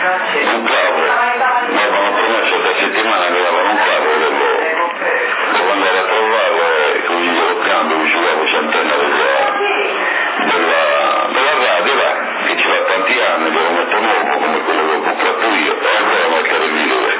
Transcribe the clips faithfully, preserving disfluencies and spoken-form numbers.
un cavo, mi avevano promesso da settimana che avevano un cavo, devo, devo andare a trovarlo e così glielo cambio, vicino alla centena della, della, della radio, va, che ce l'ha tanti anni, glielo metto nuovo come quello che ho comprato io, e ancora mettere il video.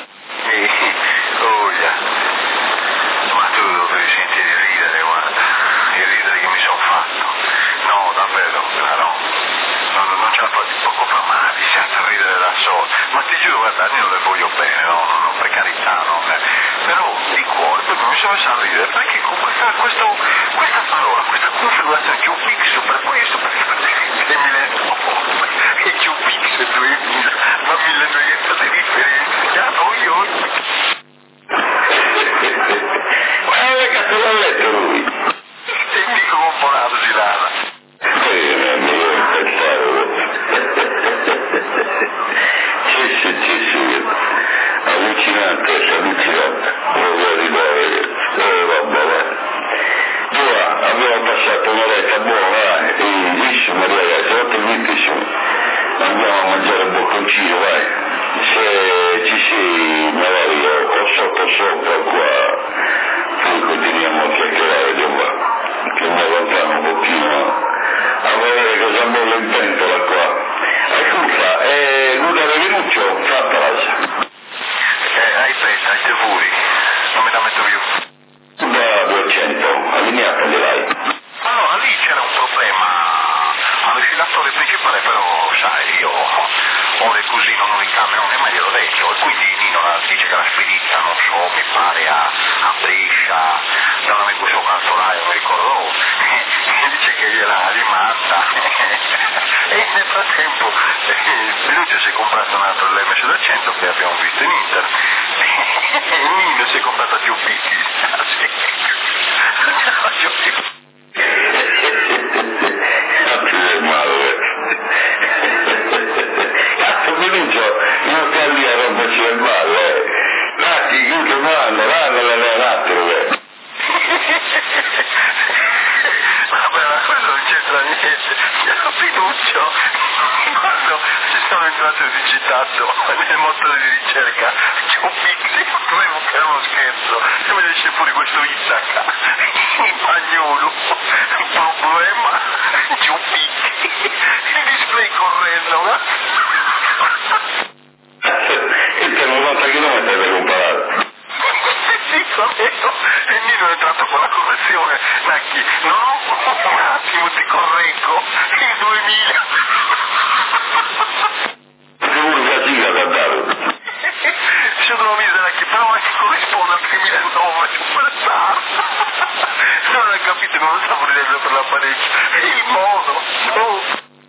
Oh, yeah. Ma tu dovevi sentire ridere, guarda, il ridere che mi sono fatto. No, davvero, no, no, no, non ce la faccio, poco fa male, senza ridere da solo. Ma ti giuro, guarda, io le voglio bene, no, no, no, per carità, no, eh. Però di cuore, poi mi sono messo a ridere, perché con questa, questo, questa parola, questa configurazione Giupix, per questo, perché per mille, e Giupix duemila, ma milleduecento di differenza, ya, oi, oi. Ma che cazzo l'ha letto lui? E dico componato girava. Sì, mi devo pensare. Sì, sì, sì, sì. Allucinante, allucinante. Voglio ridere. Eh, vabbè, va. Ora abbiamo passato un'oretta buona, eh, e bellissimo, ragazzi, ottimissimo. Andiamo a mangiare un bocconcino, vai. Se ci si, magari o sotto sopra qua, poi continuiamo a chiacchierare di qua, che mi allontano un pochino a vedere cosa bolle in pentola qua. Ascolta, eh, Luca Revenuccio, fattala. Eh, hai fretta, hai te furi, non me la metto più. Da duecento, allineata gliel'hai. Allora, lì c'era un problema all'oscillatore principale, però, sai, io ho le così, non ho in camera, non è mai glielo detto, e quindi Nino dice che la spedita, non so, mi pare a, a Brescia, da un amico suo calzolaio, mi ricordo, e dice che gliela rimanda. E nel frattempo eh, lui si è comprato un altro l'M S duecento che abbiamo visto in Inter, e Nino si è comprato più picchi. Non ce la faccio più. Cazzo Venuccio, non sta lì a romperci le balle, eh. Nati, chiuso, vanno, vanno le attore. Vabbè, ma quello non c'entra niente, ero fiducio. Quando ci sono entrato in citato nel motore di ricerca, c'è un pixel, dovevo che era uno scherzo, e mi esce fuori questo Itaca, in bagnolo, problema, c'è un pixel, il display correndo, E te novanta chilometri per comparare. sì, sapevo, e Nino è entrato con la correzione, Nacchi, no, un attimo ti correggo, il duemila. Sicuro che giga da dare. Ci devo misera che però anche corrisponde al duemilanove, super star. Non ho capito come stavo ridendo per l'apparecchio, il modo, no.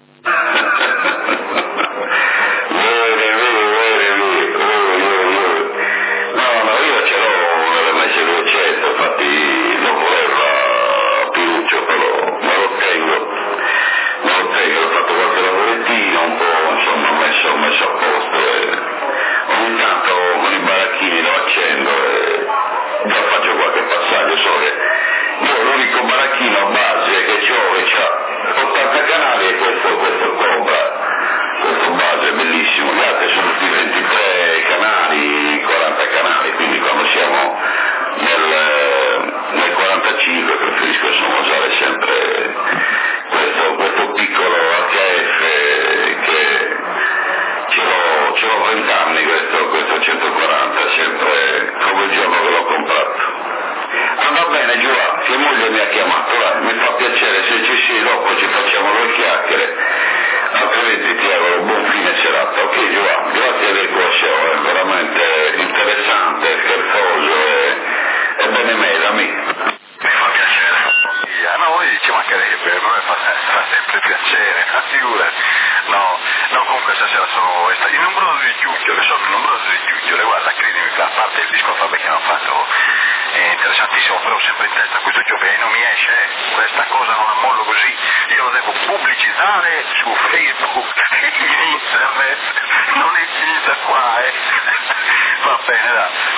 Bene, bene, bene, bene. No, no, io ce l'ho nell'M S duecento, infatti non voleva Piruccio, però me lo tengo. Me lo tengo, ho fatto qualche lavorettino, un po', insomma, ho messo, ho messo a posto e ogni tanto con i baracchini lo accendo e già faccio qualche passaggio, so che io l'unico baracchino a base che ho che c'ha ottanta canali e questo, questo Cobra, questo base è bellissimo, gli altri sono tutti ventitré canali, quaranta canali, quindi quando siamo nel, nel quarantacinque preferisco insomma usare sempre questo, questo piccolo H F che ce l'ho, ce l'ho venti anni questo, questo centoquaranta, sempre come il giorno che l'ho comprato. Ah, va bene Giovanni, che moglie mi ha chiamato, vai, mi fa piacere, se ci sei dopo ci facciamo due chiacchiere, altrimenti ti auguro buon fine serata. Ok Giovanni, grazie del tuo show, è veramente interessante, scherzoso e, e benemelami. Mi fa piacere, yeah, no, voi ci mancherebbe, a me fa, fa sempre piacere, ma figurati. No, no, comunque stasera sono il numero di chiucciole, sono il numero di chiucciole, guarda, credimi, a parte il disco vabbè, che hanno fatto è interessantissimo, però sempre in testa questo gioco e non mi esce, eh. Questa cosa non la mollo così, io lo devo pubblicizzare su Facebook, in internet, non è finita qua, eh. Va bene, dai.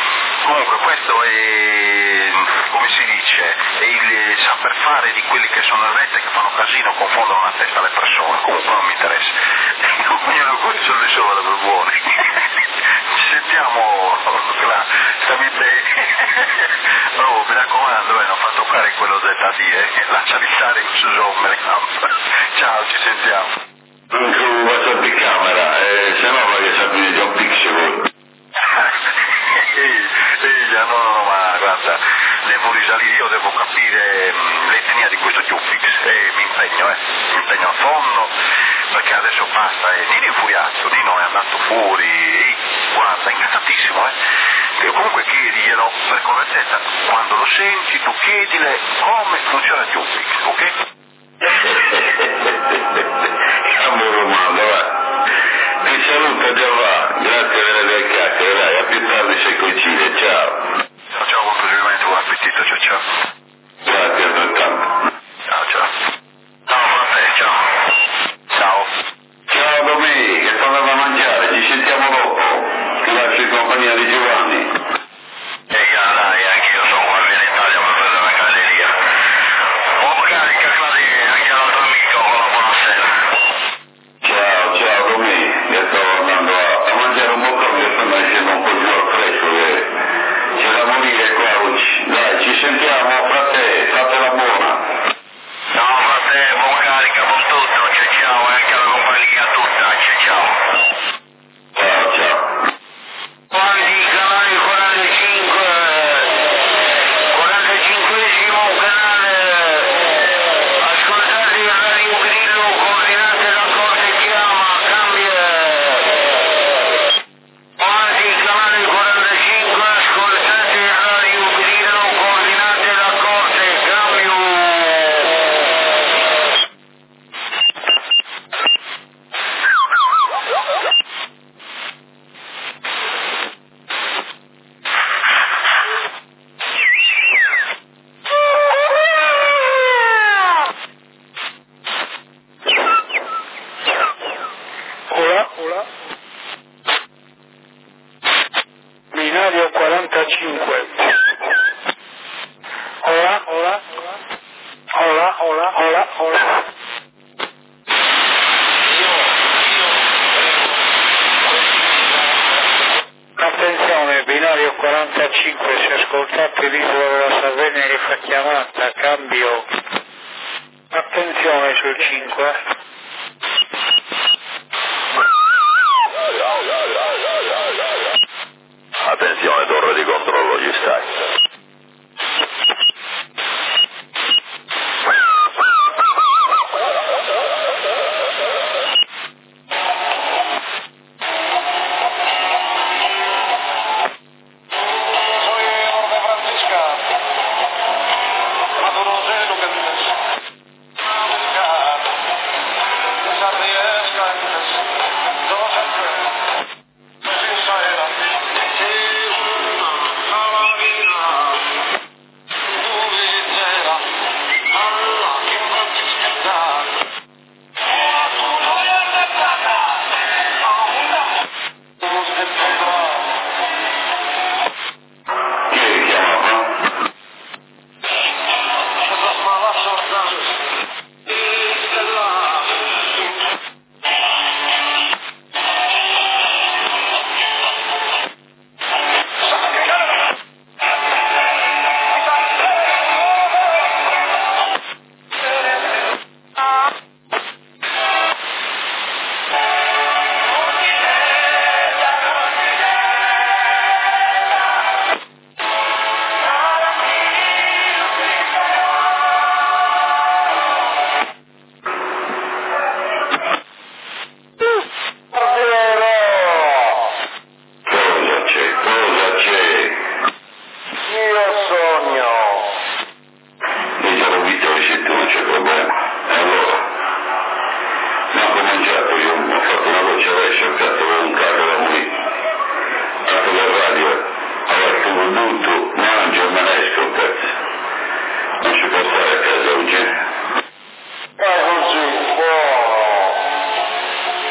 Comunque questo è, come si dice, è il saper fare di quelli che sono errette, che fanno casino, confondono la testa alle persone. Comunque non mi interessa. Ognuno con sono le sue per buone. Ci sentiamo là, stammi bene. Oh, mi raccomando, eh, non fa toccare quello Z D, eh. Lasciali stare in su Ciao, ci sentiamo. Su WhatsApp di camera, eh, se no voglio sapere John Pixel. Ehi, no, no, no, ma guarda, devo risalire, io devo capire mh, l'etnia di questo Jupix e mi impegno, eh, mi impegno a fondo, perché adesso basta, eh, Nino è infuriato, Nino è andato fuori, ehi, guarda, incazzatissimo, eh. Io comunque chiediglielo, per correttezza, quando lo senti tu chiedile come funziona Jupix, ok? Cambio Romano, va. Ti saluto già va, grazie per le chiacchiere, dai, a più tardi se coincide, ciao. Ciao, ciao, buon proseguimento, buon appetito, ciao ciao. Grazie altrettanto. Ciao, ciao. Ciao, buonasera, ciao. Ciao. Ciao Domenica, che tornavo a mangiare, ci sentiamo dopo. Ti lascio in compagnia di Giovanni. E dai, anch'io sono qua in Italia per prendere una galleria. Oh, carica, Claudia, anche l'altro amico, buonasera. Ciao, ciao Domenica, sto andando a, a mangiare un boccone che sto nascendo un po' più al fresco, che c'è da morire qua oggi. Dai, ci sentiamo, frate, fatela buona. Ciao frate, buon carica, buon tutto, ciao ciao, e anche alla compagnia tutta, ciao ciao. Ciao, ciao. Quanti canali quarantacinque, quarantacinquesimo canale, ascoltate il Radio Grillo, coordinate la Corte chiama, cambia. Quanti canali quarantacinque, ascoltate il Radio Grillo, coordinate la Corte, cambio. Ola, ola. Binario quarantacinque. Ola, ola. Ola, ola, ola, ola. Attenzione, binario quarantacinque, se ascoltate l'isola della Sardegna che fa chiamata, cambio. Attenzione sul cinque. Attenzione, torre di controllo, ci stai.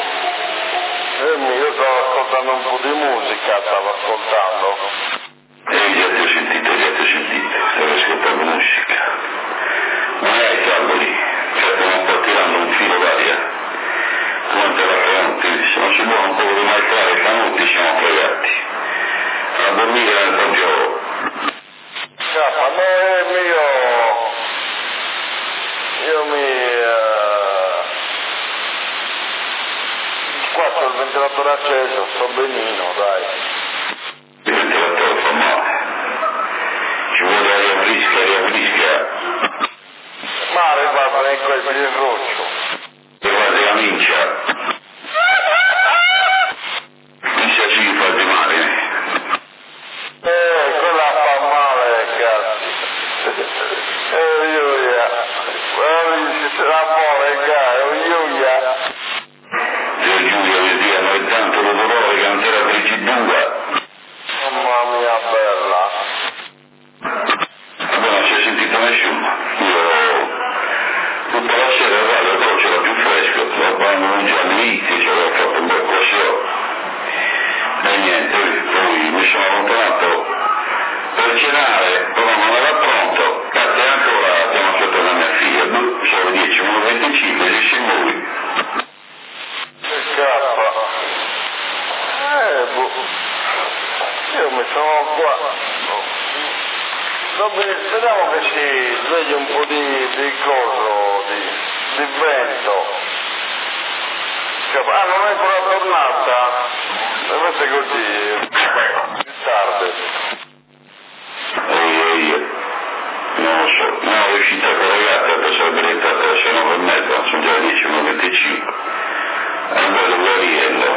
Io stavo ascoltando un po' di musica, stavo ascoltando. E già ti ho sentito, già ti ho sentito, stavo ascoltando musica. Ma è i cavoli, certo non sto tirando un filo d'aria. Quanto la fronte, se non si vuole un po' di maltrare i canuti siamo fregati. A dormire nel poggiolo. Scappa, no, è mio... Io mi... Uh... Qua sto il ventilatore acceso, sto benino, dai. Il ventilatore fa male. Ci vuole aria fresca, aria fresca. Mare, guarda, ecco il piede roccio. E guarda la mincia. Mincia ci fa di male. Eh, quella fa male, cazzo. Eh, io ya. Eh, la mole, caro, io ya. Dio Giulio mi diano è tanto lo dolore che non c'era per ci due. Mamma mia bella. Vabbè, non si è sentito nessuno. Io tutta la sera guarda, però c'era più fresco, quando non già all'inizio ci avevo fatto un bel corso. E niente, poi mi sono allontanato per cenare, però non era pronto, infatti ancora stiamo aspettando a mia figlia, sono le dieci e venticinque, dieci lui. Scappa. Eh, boh. Io mi sono qua. Vabbè, speriamo che si svegli un po' di, di coso, di, di vento. Scappa. Ah, non è ancora tornata? Deve essere così, più tardi. Ehi, ehi, non lo so, non ho riuscito a collegare perché sarebbe diventato alle nove e mezza, sono già le dieci e venticinque. È un bello guariello.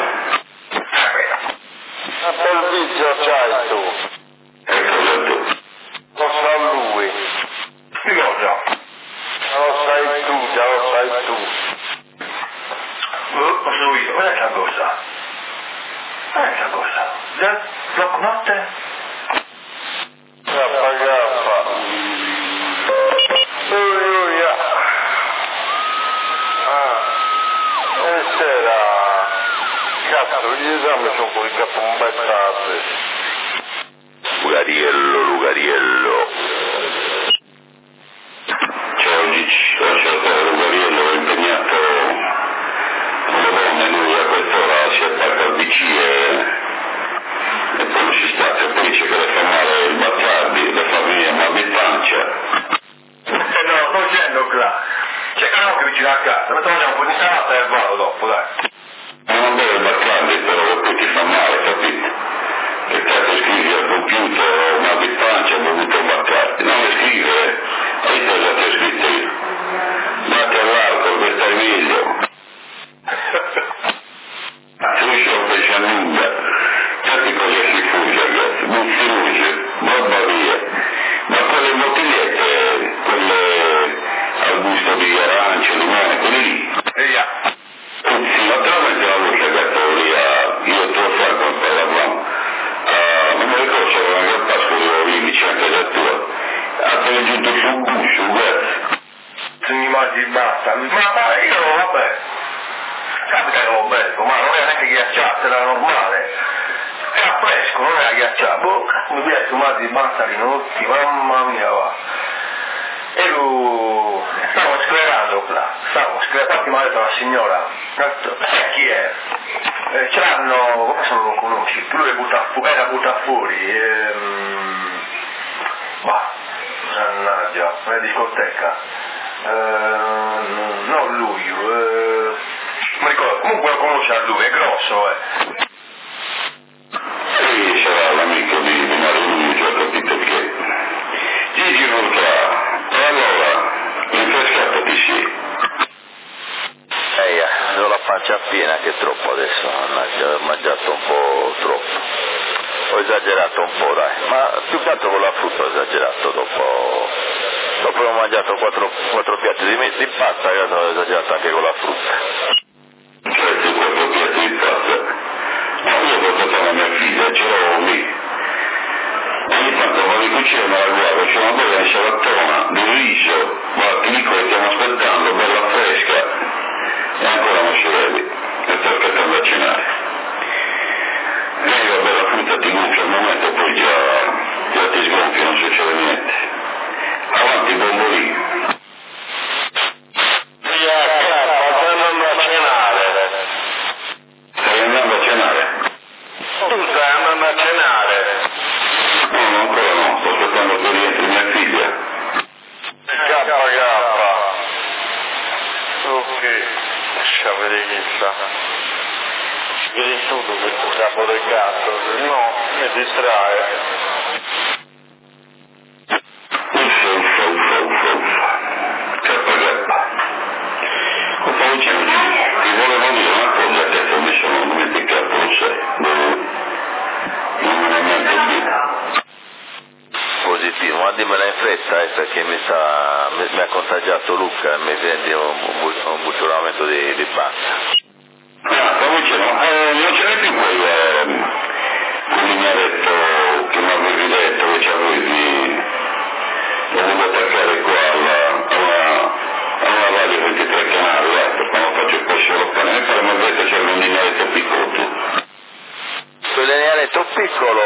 Ma per vizio c'hai tu. Ecco tu. Lo sa lui. Che cosa? Lo sai tu, già lo sai tu. Oh, lo so io, qual è la cosa? Qual è la cosa? Già? Blocco notte? Gaffa, gaffa. Ui, ui, ah. E sera... Cazzo, gli esami sono fuori capo un bel tardi. Lugariello, Lugariello. Ciao Gici, lascia stare Lugariello, è impegnato con le donne, lui a quest'ora si attacca al B C e, e poi non si sta, se poi dice che le fa male il Bazzardi, le fa venire mal di pancia. Eh no, sto dicendo qua. C'è Canocchio vicino a casa, mi facciamo un po' di salata e vado dopo, dai. Ma non deve Bazzardi però che poi ti fa male, capito? Che cazzo scrivi al computer, mal di pancia, ho dovuto Bazzardi. Non mi scrivere, hai cosa ti ho scritto io? Date all'alcol per stare meglio. Tu scioppi a nulla, sappi cosa si fugge ragazzi, non si fugge, roba via, ma quelle bottigliette, quelle al gusto di arance, limone, quelle lì, E via. sì, naturalmente la luce gattoria, io te lo fai quando parlavamo, uh, non mi ricordo se era una gran pascolo di lì vicino a casa tua, ha telegiunto sul guscio, guarda. Se mi mangi basta, ma, ma io vabbè. Capita che l'ho bello, ma non era neanche ghiacciato, era normale. Era fresco, non era ghiacciato. Boh, mi piace fumare basta minuti, mamma mia va. E lui... stavo sclerando là, stavo sclerando, infatti mi ha detto la signora, sai chi è? Eh, ce l'hanno, come se non lo conosci? Lui è butta fu- era buttato fuori, ehm... bah, mannaggia, una discoteca. Eh, non lui, eh... mi ricordo, comunque lo conosce a lui, è grosso, eh. Sì, sarà l'amico di, di Mario, ho capito che. Gigi non tra. E allora, rinfrescatati sì. Eia, ho la pancia piena che è troppo adesso, mannaggia, ho mangiato un po' troppo. Ho esagerato un po', dai, ma più che altro con la frutta ho esagerato dopo. Dopo ho mangiato quattro, quattro piatti di, di pasta e ho esagerato anche con la frutta. Certo, quattro piatti di pasta. Ma io ho portato la mia figlia, ce l'avevo lì. Ogni tanto vado in cucina e me la guardo, c'è una bella insalattona di riso, ma ti dico che stiamo aspettando, bella fresca, e ancora non si vede, e sto aspettando a cenare. E io bella frutta ti gonfia al momento, poi già pensa. Vedi tutto questo capo del gatto, no, mi distrae. Uffa, uffa, uffa, uffa, uffa. Cappa, cappa. Cosa dicevo? Ti volevo dire una cosa che ho messo non mi peccato, lo sai. Non me ne niente di positivo, ma dimmela in fretta eh, perché mi, sta, mi, mi ha contagiato Luca e mi prendi un, un, un buccionamento di, di banca. Ah, stavo dicendo, eh, non ce n'è più quel, eh, quel lignaretto che mi avevi detto che c'avevi, dovevo attaccare qua alla, alla, alla radio ventitré canali, eh, perché non faccio il pesce locale, mi pare mi ha detto c'era un lignaretto piccolo tu. Quel lignaretto piccolo,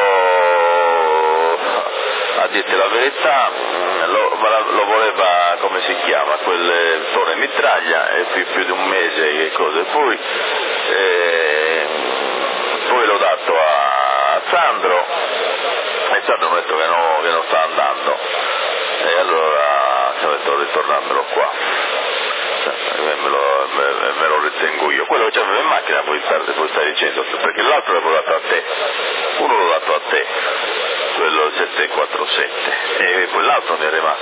a dirti la verità, lo, lo voleva, come si chiama, quel Tone Mitraglia, e più, più di un mese che cose, poi, eh, poi l'ho dato a Sandro, e Sandro mi ha detto che, no, che non sta andando, e allora mi ha detto ritornarmelo qua, me lo, me, me lo ritengo io. Quello che c'aveva in macchina poi stai, poi stai dicendo, perché l'altro l'avevo dato a te, uno l'ho dato a te, quello sette quattro sette, e quell'altro mi è rimasto.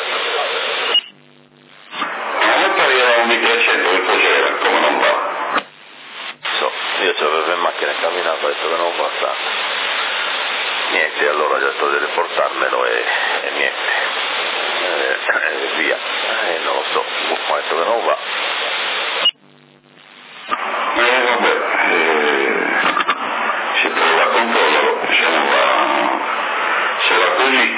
Ma non poi era un microcento che cos'era, come non va? So, io ci avevo in macchina e camminato, ho detto che non va sta. Niente, allora ho detto di riportarmelo e, e niente, e, e via, e non lo so, ho detto che non va. Eh vabbè, eh, si trova a controllo, se non va, se va così.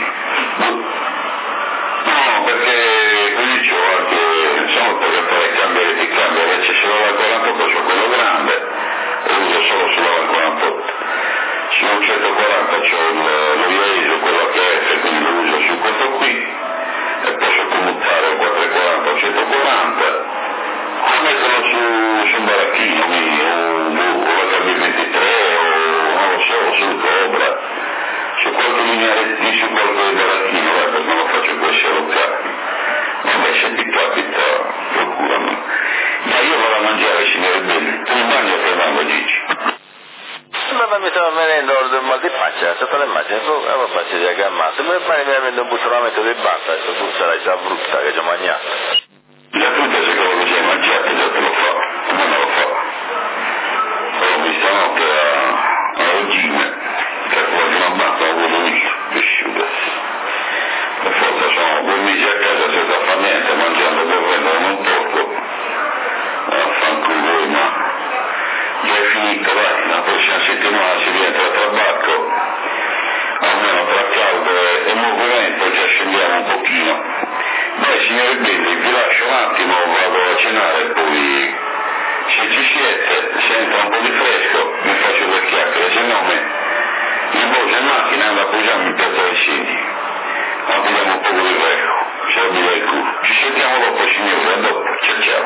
No, perché così c'ho anche, insomma, per fare cambiare di cambio, invece se va al quarantotto c'ho quello grande e uso solo se va al quarantotto. Sul centoquaranta c'ho lo IESO, quello H F, quindi lo uso su questo qui e posso commutare il quattrocentoquaranta o centoquaranta. O metterlo su, su un baracchino mio, o, o la K B ventitré, o non lo so, su Cobra, su qualche lineare, su qualche baracchino, eh, perché non lo faccio qua sia locale. Vabbè, se ti capita, procurami. Ma io vado a mangiare, signore bene, tu in bagno stai andando, dici? Ma mi stava venendo il mal di pancia, sotto le immagini, avevo pancia di aggammato, mi pare mi venendo un buccionamento di banca, adesso tu sarai già brutta che ci ho mangiato. La frutta se quello che c'è mangiato già te lo fa, ma non lo fa. Ho visto stanotte a, a Regina, che quasi una banca non avevo visto, che sciugarsi. Per forza sono due mesi a casa senza fare niente, mangiando per vendere un porco. Affanculo, ma già è finito, dai, la prossima settimana si rientra a tabacco, almeno tra caldo e, e movimento già scendiamo un pochino. Beh, signore Belli, vi lascio un attimo, vado a cenare e poi se ci siete, se entra un po' di fresco, mi faccio due chiacchiere, se no me mi poso in macchina e ando a posarmi in piazza dei Sini. Ma vediamo un po' di greco, se lo direi il culo. Ci sentiamo dopo, signore, a dopo, ciao ciao.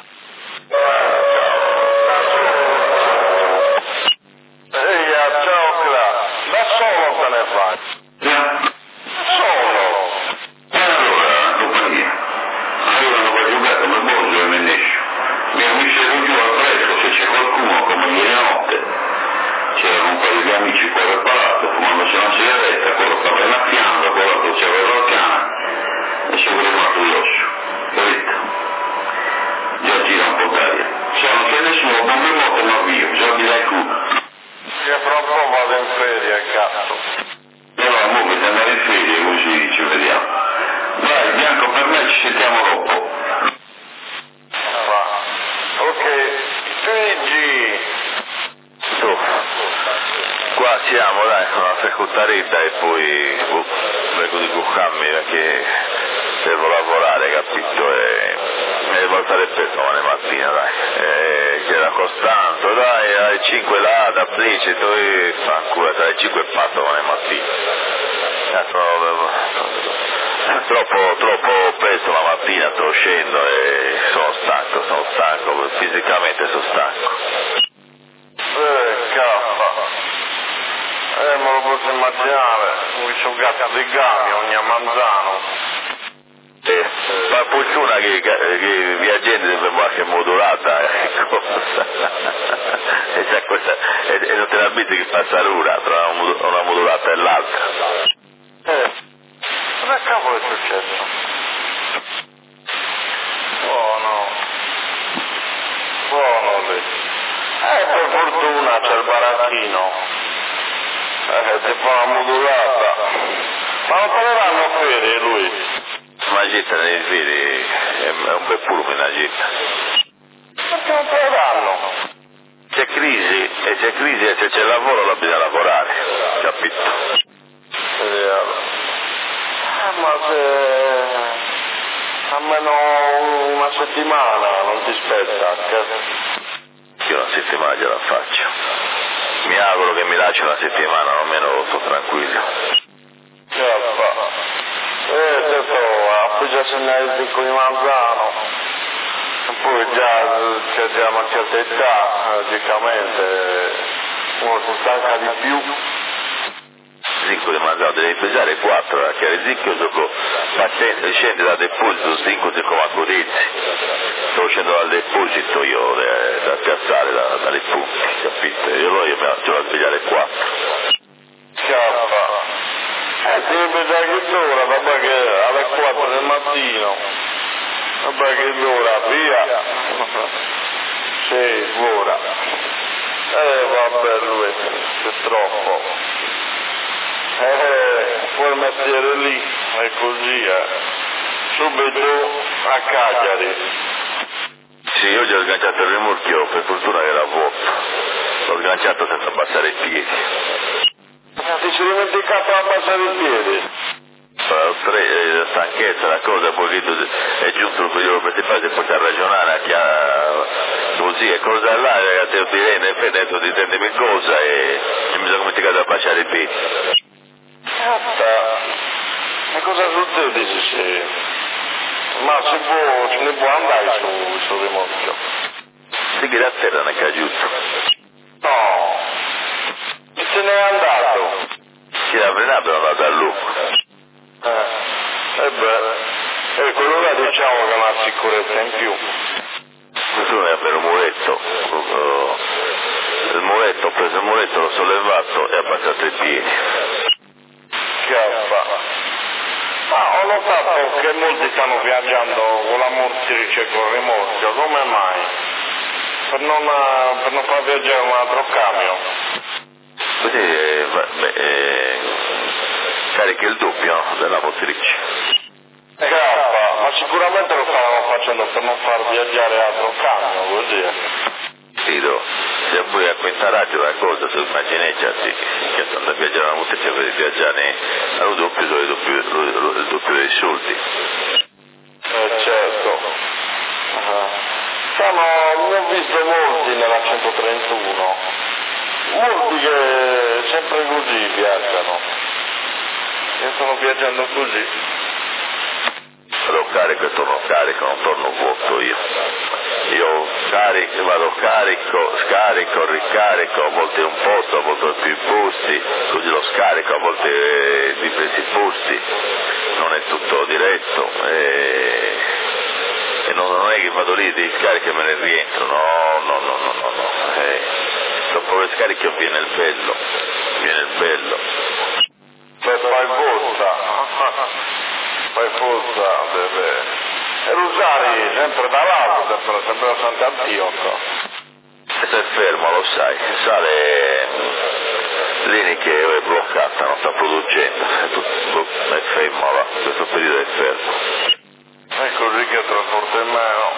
Ehi, ciao Cla, da solo te ne vai? Già? Solo? E allora, compagnia, avevano qua giocato nel bordo e me ne esce. Mi ha messo giù al fresco se c'è qualcuno come ieri notte. C'erano un paio di amici qua al palazzo, fumandosi una sigaretta, quello stava in fianco, quello che c'aveva la canna, e si voleva curioso. Capito? Già gira un po' d'aria. Se non c'è nessuno, non mi muovo ma via, già direi culo. Io fra un po' vado in ferie, cazzo. E allora, muoviti, andare in ferie, così ci vediamo. Dai, Bianco, per me ci sentiamo dopo. Va. Ok, Figi. Tu, qua siamo, dai, una secuttarita e poi boh, vengo di cuccarmi perché devo lavorare, capito? E, e devo alzare il peso domani mattina, dai. E c'era Costanzo, dai, alle cinque là, da Plicito, e fanculo, alle cinque e fatto domani mattina. Cazzo, troppo, troppo presto la mattina sto uscendo e sono stanco, sono stanco, fisicamente sono stanco. Eh, cazzo. Eh, me lo posso immaginare. Mi sono gatto di gammi, ogni manzano. Sì. Per fortuna che, che via gente dobbiamo anche modulata, ecco. E, c'è questa, e, e non te la metti che passa l'ora tra una, una modulata e l'altra. Eh, cosa cavolo è successo? Oh no. Buono lì. Eh, per fortuna c'è il baracchino. Eh, ti fa una modulata. Ma non te ne vanno ferie lui? Ma gita nei fili è un bel pulme la gita. Perché non te ne danno? C'è crisi, e c'è crisi e se c'è lavoro la bisogna lavorare, capito? Vediamo. Eh, ma se almeno una settimana non ti spetta, che... Io una settimana gliela faccio. Mi auguro che mi lasci una settimana, almeno sto tranquillo. Che fa? Eh, detto, poi già segnare il picco di Manzano, e poi già che siamo a certa età, logicamente uno si stanca di più. Zicco di Manzano devi pesare quattro, perché il zicco dopo paziente scende dal deposito cinque come a Codizzi. Sto scendo dal deposito io da, da piazzare da, dalle punti, capite? E allora io mi faccio a svegliare quattro. Scappa. Eh, devi pensare che d'ora, vabbè che alle quattro del mattino, vabbè che d'ora, via. Sì, ora. Eh, vabbè lui, c'è troppo. Eh, quel mestiere lì, è così, eh. Subito a Cagliari. Sì, oggi ho sganciato il rimorchio, per fortuna che era vuoto. L'ho sganciato senza abbassare i piedi. Ti ci dimenticato a abbassare i piedi? La stanchezza, la cosa, poi è giusto il periodo principale se poi a ragionare anche a, così, e cosa là, te lo direi, nel freddo di sentimi cosa e, e mi sono dimenticato a baciare i piedi. Aspetta, ma cosa succede se si... Ma si può, se ne può andare su, su rimorchio? Sì che da terra non è caduto. No, chi se n'è andato? Chi l'ha frenato è andato a Luca. Eh, e beh, e quello là diciamo che è una sicurezza in più. Questo è per un muretto, il muretto, ho preso il muretto, l'ho sollevato e ho abbassato i piedi. Chiappa. Ma ho notato che molti stanno viaggiando con la motrice con il rimorchio, come mai? Per non, per non far viaggiare un altro camion. Così eh, beh, eh, carichi il doppio della motrice. Chiappa, ma sicuramente lo stavano facendo per non far viaggiare altro camion, così. Fido, se vuoi acquistare una cosa, se immagini già sì, che stanno a viaggiare una motrice per viaggiare allo doppio, il doppio, il doppio dei soldi. Eh certo. Uh-huh. Stanno, ne ho visto molti nella centotrentuno, molti che sempre così viaggiano, che stanno viaggiando così. Vado carico e torno carico, non torno vuoto io. Io carico, vado carico, scarico, ricarico, a volte un posto, a volte più posti, così lo scarico, a volte eh, diversi posti, non è tutto diretto. E... E non, non è che vado lì di scarico e me ne rientro, no, no, no, no, no, no. Eh, dopo le scariche viene il bello, viene il bello. Beh, fai forza, fai forza, deve... E Rusari sempre dall'alto, sempre, sempre da Sant'Antioco. E se è fermo, lo sai, sale l'Eni che è bloccata, non sta producendo, è, tutto, è fermo là, questo periodo è fermo. È così che trasporta in meno.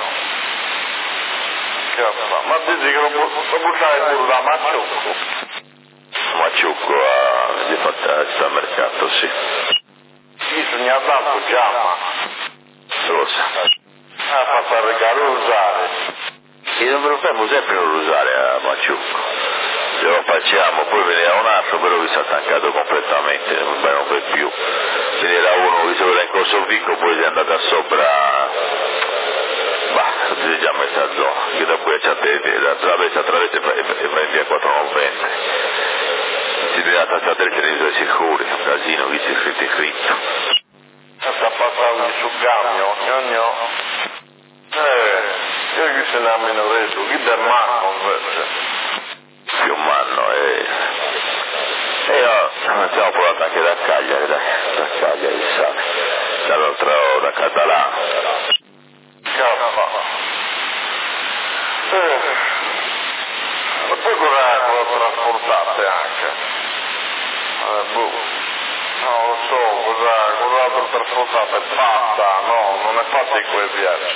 Che fa? Ma dici che lo può buttare pure da Maciucco? Maciucco a, di fatto al supermercato, sì. Sì, segna tanto già, ma... Lo sa. Ha fatto arreglare usare. Io non me lo fermo sempre non usare a Maciucco. Se lo facciamo, poi veniva un altro, però vi si è stancato completamente, non per più. Veniva uno, visto che era in corso Vico, poi è andato sopra, bah, si è già messa a zona, che dopo c'è attraverso, attraverso e va in via quattrocentonovanta. Si deve attacciare delle televisioni sicuri, un casino, visto il scritto scritto. Sta passando sul camion, a Minoreto, chi del Manno invece? Più Manno e... E io siamo portati anche da Cagliari, dai, da Cagliari, sai, dall'altro, da Catalano. Cazzo. Eh. E poi cosa lo trasportate anche? Eh, boh. Non lo so, cosa, cos'altro trasportate? Pasta, no, non è fatti quei viaggi.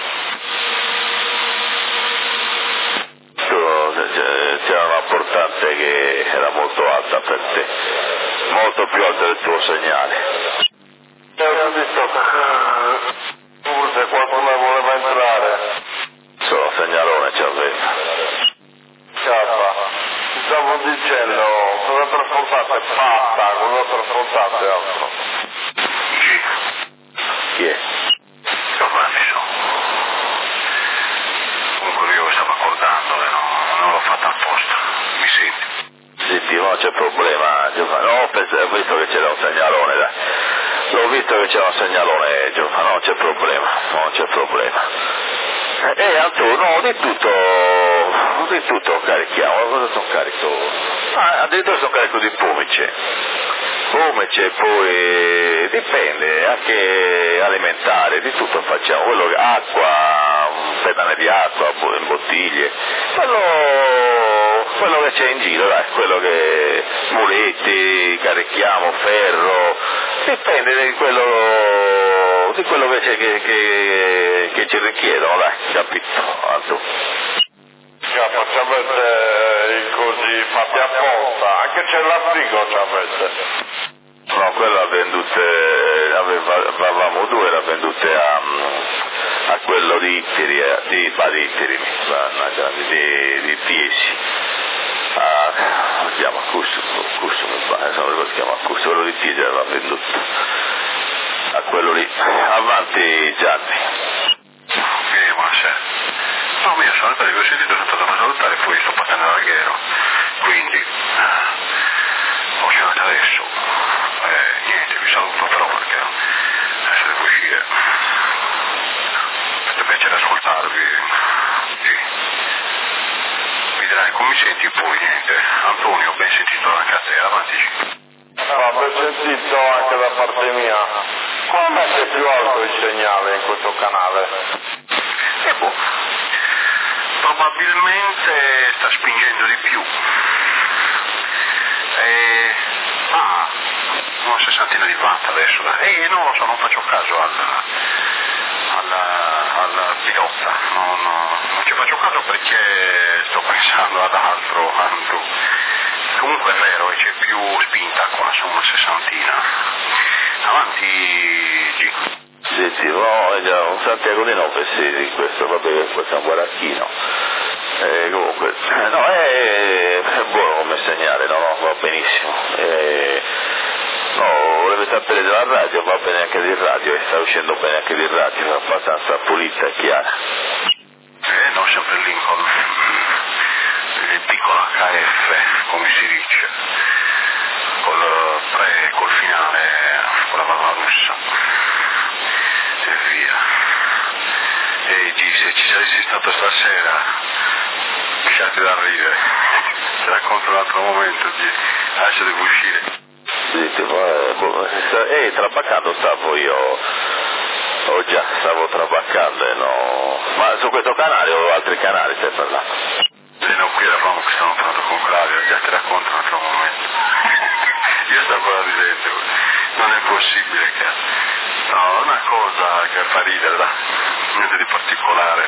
C'era una portante che era molto alta per te, molto più alta del tuo segnale. E ho visto che forse qualcuno voleva entrare. Solo segnalone ci aveva. Cazzo, ti stavo dicendo, cosa trasportate? Pasta, cosa trasportate altro? Sì. Chi è? Giovanni, comunque io stavo accordando e no, non l'ho fatta apposta, mi senti? Senti, non c'è problema, Giovanni. No, ho visto che c'era un segnalone, dai. L'ho visto che c'era un segnalone, Giovanni, non c'è problema, non c'è problema. E Antonio, no, di tutto, di tutto carichiamo, cosa sono carico? Ah, addirittura sono carico di pomice. Pomice, poi dipende, anche alimentare, di tutto facciamo, quello che acqua, pedane di acqua, in bottiglie, quello, quello che c'è in giro, dai, quello che muletti, carichiamo, ferro, dipende di quello, di quello che, c'è, che, che, che ci richiedono, dai, capito, Anto. Cazzo, ci avete i cosi fatti apposta, anche c'è la frigo ci avete. No, quella vendute, avevamo due, era vendute a, a quello di Ittiri, di Badittiri, di, di, di Tiesi. Ah, come si chiama? Cusso, Cusso, mi pare, non ricordo si chiama Cusso, quello di Tiesi aveva venduto. A quello lì. Avanti Gianni. Ok, buonasera. No, io sono andato, vi ho sentito, sono stato a salutare, poi sto partendo dall'Alghero, quindi eh, ho chiamato adesso. Eh, niente, vi saluto però perché adesso devo uscire. È piacere ascoltarvi. Sì. Mi dirai come mi senti poi, niente. Antonio, ben sentito anche a te, avanti. No, ben sentito anche da parte mia. Come è più alto il segnale in questo canale? E boh, probabilmente sta spingendo di più. E... Ah, una sessantina di watt adesso, e non lo so, non faccio caso alla, alla, alla pilota, non, non ci faccio caso perché sto pensando ad altro, altro. Comunque è vero, c'è più spinta qua su una sessantina. Avanti G. Sì, sì, no, un Santiago di Nove, sì, questo vabbè, questo è un guaracchino. Eh, comunque, no, è, è buono come segnale, no, no, va benissimo. Eh, no, volete sapere della radio, va bene anche di radio, e sta uscendo bene anche di radio, è abbastanza pulita e chiara. Eh, no, sempre il Lincoln, il piccolo H F, come si dice, col pre, col finale, con la valvola russa, e via. E G, se ci saresti stato stasera, lasciate da ridere, ti racconto un altro momento, G, adesso devo uscire. Sì, tipo, eh, trabaccando stavo io, oh già, stavo trabaccando e no, ma su questo canale o altri canali stai parlando? Se no, qui eravamo che stavamo parlando con Claudio, già ti racconto un altro momento. Io sto ancora ridendo, non è possibile che... No, una cosa che fa ridere, dai, niente di particolare,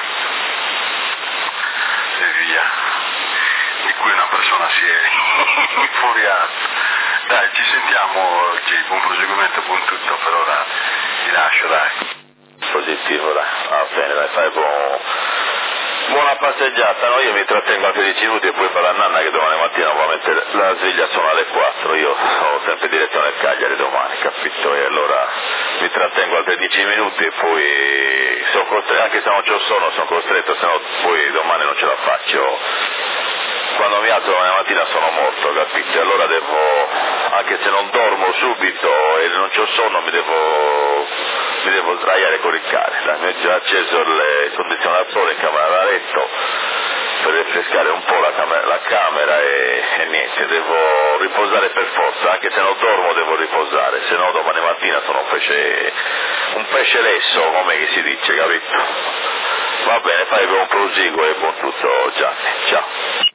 e via, di cui una persona si è infuriata. Dai, ci sentiamo oggi, buon proseguimento, buon tutto, per ora ti lascio, dai. Positivo, dai, va bene, dai, fai buon... buona passeggiata, no? Io mi trattengo anche dieci minuti e poi per la nanna che domani mattina ovviamente la sveglia sono alle quattro, io ho sempre direzione al Cagliari domani, capito? E allora mi trattengo altri dieci minuti e poi sono costretto, anche se non c'ho sonno sono costretto, se no poi domani non ce la faccio. Quando mi alzo domani mattina sono morto, capito? Allora devo, anche se non dormo subito e non c'ho sonno, mi devo mi devo sdraiare con il cane, dai, mi ho già acceso il condizionatore in camera da letto per rinfrescare un po' la camera, la camera e, e niente, devo riposare per forza, anche se non dormo devo riposare, se no domani mattina sono un pesce, un pesce lesso, come si dice, capito? Va bene, fai buon proseguo e buon tutto, Gianni, ciao.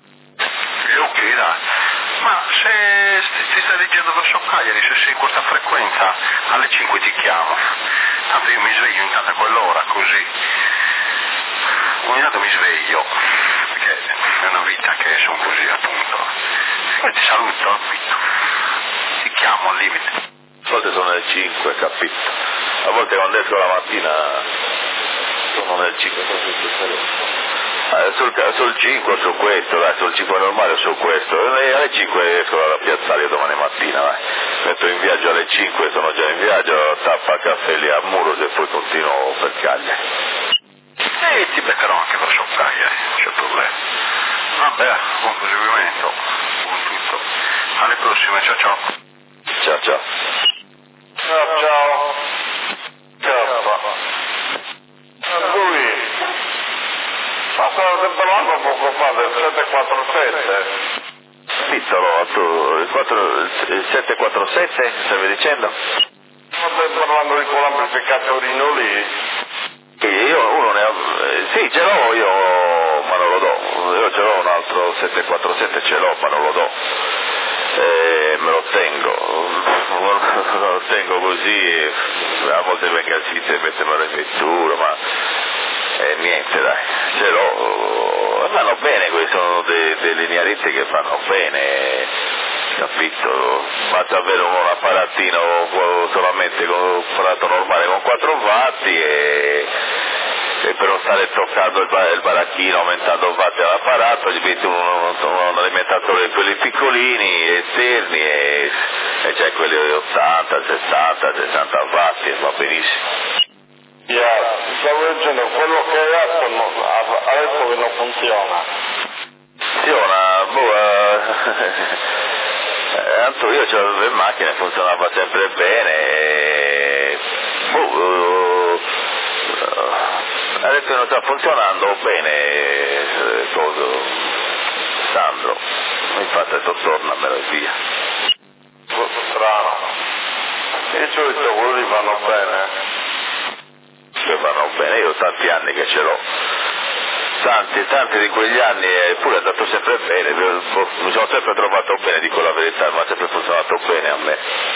Ok, dai. Ma se ti stai leggendo verso Cagliari, se sei in questa frequenza, alle cinque ti chiamo. Tanto io mi sveglio intanto a quell'ora, così. Ogni tanto mi sveglio, perché è una vita che sono così, appunto. Poi ti saluto, capito? Ti chiamo al limite. A volte sono le cinque, capito? A volte quando esco la mattina sono le cinque, eh, sul, sul cinque su questo, dai, sul cinque normale su questo, e alle cinque esco dalla piazzale domani mattina, dai. Metto in viaggio alle cinque, sono già in viaggio, tappa caffè lì a Muro e poi continuo per Cagliari. E ti beccherò anche verso Cagliari, non c'è problema. Vabbè, buon proseguimento, buon tutto. Alle prossime, ciao ciao. Ciao ciao. Ciao ciao. Ciao. Lui, ma state parlando poco fa del sette quattro sette? Pizzolo, tu, il, quattro, il sette quattro sette, stavi dicendo? Ma stai parlando di quell'amplificatorino lì? Io uno ne ho, eh, sì ce l'ho io, ma non lo do, io ce l'ho un altro sette quattro sette, ce l'ho ma non lo do, eh, me lo tengo, me lo tengo così, a volte venga il sito e mettemelo in vettura, ma eh, niente dai, ce l'ho, vanno bene, questi sono dei, dei linearetti che fanno bene, capito? Basta avere un apparatino solamente con un apparato normale con quattro watt e, e per non stare toccando il, il baracchino aumentando watt all'apparato gli metti un, un, un alimentatore di quelli piccolini esterni e, e c'è quelli di ottanta, sessanta, sessanta watt e va benissimo. Yeah, stavo dicendo, quello che hai detto no, adesso che non funziona. Funziona, boh, eh, Anto, io c'avevo in macchina, funzionava sempre bene e, boh, uh, uh, adesso non sta funzionando bene, eh, cosa, Sandro, infatti adesso tornamelo e via. Strano. Io ci ho detto, quelli vanno bene. Che vanno bene, io ho tanti anni che ce l'ho, tanti, tanti di quegli anni e pure è andato sempre bene, mi sono sempre trovato bene, dico la verità, ma ha sempre funzionato bene a me.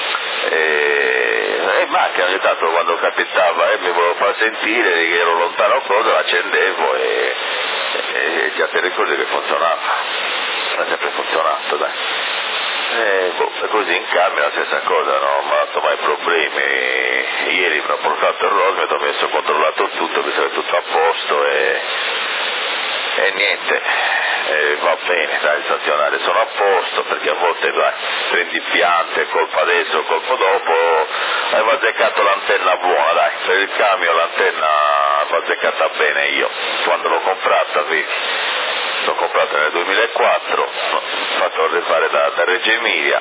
E, e macchina ogni tanto quando capitava e eh, mi volevo far sentire che ero lontano cosa, l'accendevo e, e già ti ricordi che funzionava, ha sempre funzionato, dai. E boh, così in cambio la stessa cosa, non mi ha dato mai problemi, ieri mi ho portato il Rosmet, ho messo, ho controllato tutto, mi sembra tutto a posto e, e niente, e va bene, dai, il stazionare sono a posto perché a volte dai, prendi piante, colpo adesso, colpo dopo, avevo azzeccato l'antenna buona, dai, per il camion l'antenna l'ho azzeccata bene io, quando l'ho comprata, vedi. L'ho comprato nel duemilaquattro, ho fatto rifare da, da Reggio Emilia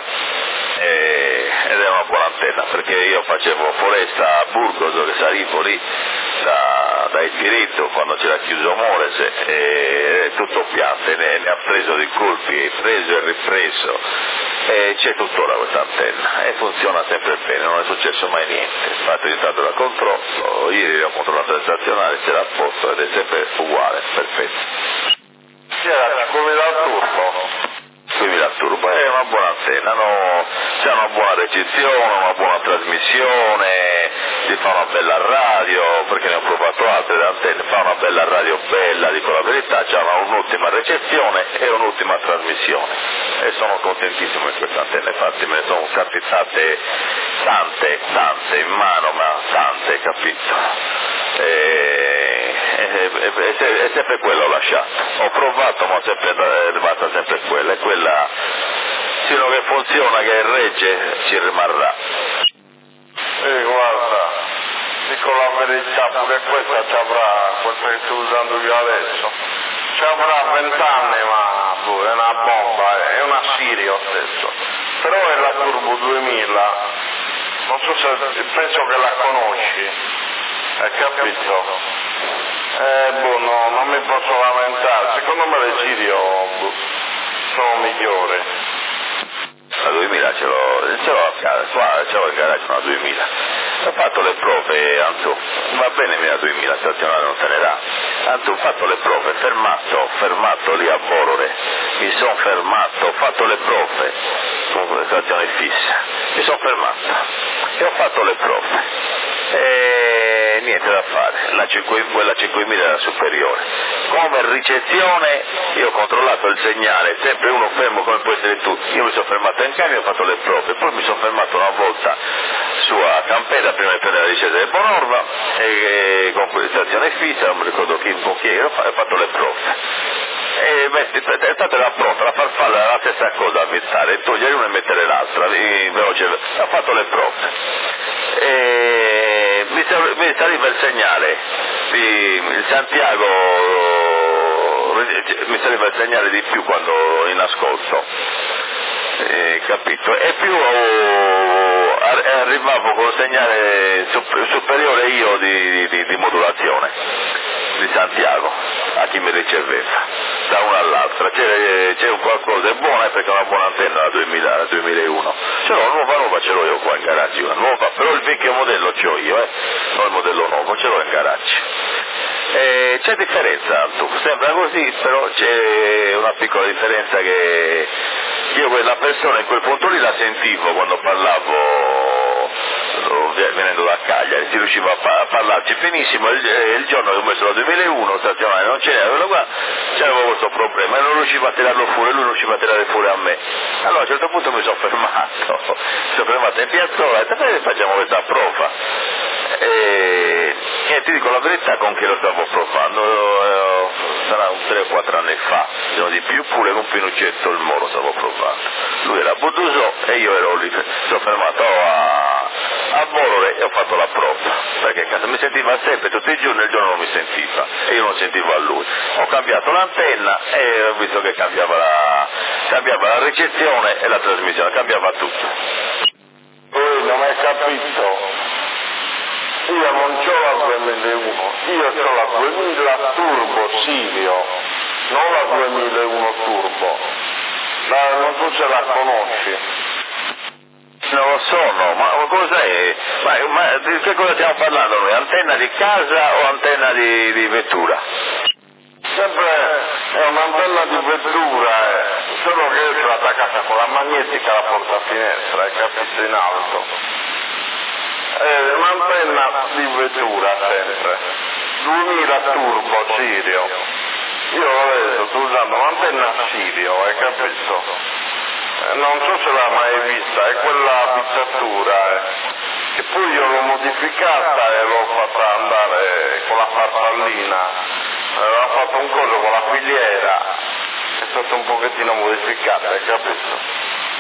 e, ed è una buona antenna perché io facevo foresta a Burgos, che salivo lì da, da Il Tiretto quando c'era chiuso Molese e è tutto piante, ne, ne ha preso di colpi, preso e ripreso e c'è tuttora questa antenna e funziona sempre bene, non è successo mai niente, infatti ogni tanto la controllo, ieri ho controllato il stazionario, c'era a posto ed è sempre uguale, perfetto. C'era cinquemila turbo. cinquemila turbo, è una buona antenna, no? C'è una buona recensione, una buona trasmissione, si fa una bella radio, perché ne ho provato altre antenne, fa una bella radio bella, dico la verità, c'ha un'ultima recensione e un'ultima trasmissione e sono contentissimo di questa antenna, infatti me ne sono capitate tante, tante in mano, ma tante, capito? E, e, e, e sempre quella ho lasciato, ho provato ma sempre è rimasta sempre quella e quella sino che funziona, che regge, ci rimarrà. E guarda, dico la verità, pure questa ci avrà, questa che sto usando io adesso, ci avrà vent'anni, ma boh, è una bomba, è una Sirio stesso, però è la Turbo duemila, non so se, penso che la conosci. hai capito? Eh, boh, no, non mi posso lamentare, secondo me le Cirio sono migliori. La duemila ce l'ho, ce l'ho a casa, qua ce l'ho in garage una duemila. Ho fatto le prove, Antu, va bene mia duemila, stazionale non se ne dà. Antu, ho fatto le prove, fermato, fermato lì a Borore, mi sono fermato, ho fatto le prove, con la stazione fissa, mi sono fermato e ho fatto le prove. E niente da fare, la cinque, quella cinquemila era superiore. Come ricezione io ho controllato il segnale, sempre uno fermo come può essere tu, io mi sono fermato in cambio e ho fatto le prove, poi mi sono fermato una volta su a Campera prima di prendere la discesa del Bonorva e con quella stazione fissa, non mi ricordo chi, con chi ero, ho fatto le prove. E è stata la pronta, la farfalla era la stessa cosa a mettere, togliere una e mettere l'altra, veloce, ha fatto le prove. E mi serviva il segnale, il Santiago mi serviva il segnale di più quando in ascolto, eh, capito? E più oh, arrivavo con il segnale superiore io di, di, di modulazione di Santiago a chi mi riceveva da una all'altra. C'è, c'è un qualcosa è buona perché è una buona antenna la duemila, la duemilauno, ce l'ho nuova nuova, ce l'ho io qua in garage, una nuova, però il vecchio modello ce l'ho io, eh, non il modello nuovo, ce l'ho in garage. E c'è differenza, sembra così, però c'è una piccola differenza che io quella persona in quel punto lì la sentivo quando parlavo venendo da Cagliari, si riusciva a, pa- a parlarci benissimo. Il, il giorno che ho messo la duemilauno stazionale non c'era, quello qua c'era questo problema e non riusciva a tirarlo fuori, lui non riusciva a tirare fuori a me. Allora a un certo punto mi sono fermato, mi sono fermato in piazzola e detto facciamo questa prova. E, e ti dico la verità, con chi lo stavo provando, eh, sarà un tre o quattro anni fa, no di più, pure con Pinuccetto il Moro stavo provando. Lui era a Budusò e io ero lì, sono fermato a, a Borore e ho fatto la prova, perché a casa mi sentiva sempre, tutti i giorni, il giorno non mi sentiva e io non sentivo a lui. Ho cambiato l'antenna e ho visto che cambiava la, cambiava la ricezione e la trasmissione, cambiava tutto. Poi non hai capito? Io non c'ho la duemilauno, io c'ho la duemila Turbo Sirio, non la duemilauno Turbo. La, non so se la conosci. Non lo so, no, ma cos'è? Ma, ma di che cosa stiamo parlando noi? Antenna di casa o antenna di, di vettura? Sempre è un'antenna di vettura, eh. Solo che io ce l'ho attaccata con la magnetica alla porta finestra, hai capito, in alto. È un'antenna di vettura sempre, duemila Turbo Sirio. Io adesso sto usando un'antenna Sirio, hai capito? Eh, non so se l'ha mai vista, è quella bizzatura, eh. Che poi io l'ho modificata e l'ho fatta andare con la farfallina, aveva fatto un coso con la filiera, è stata un pochettino modificata, hai capito?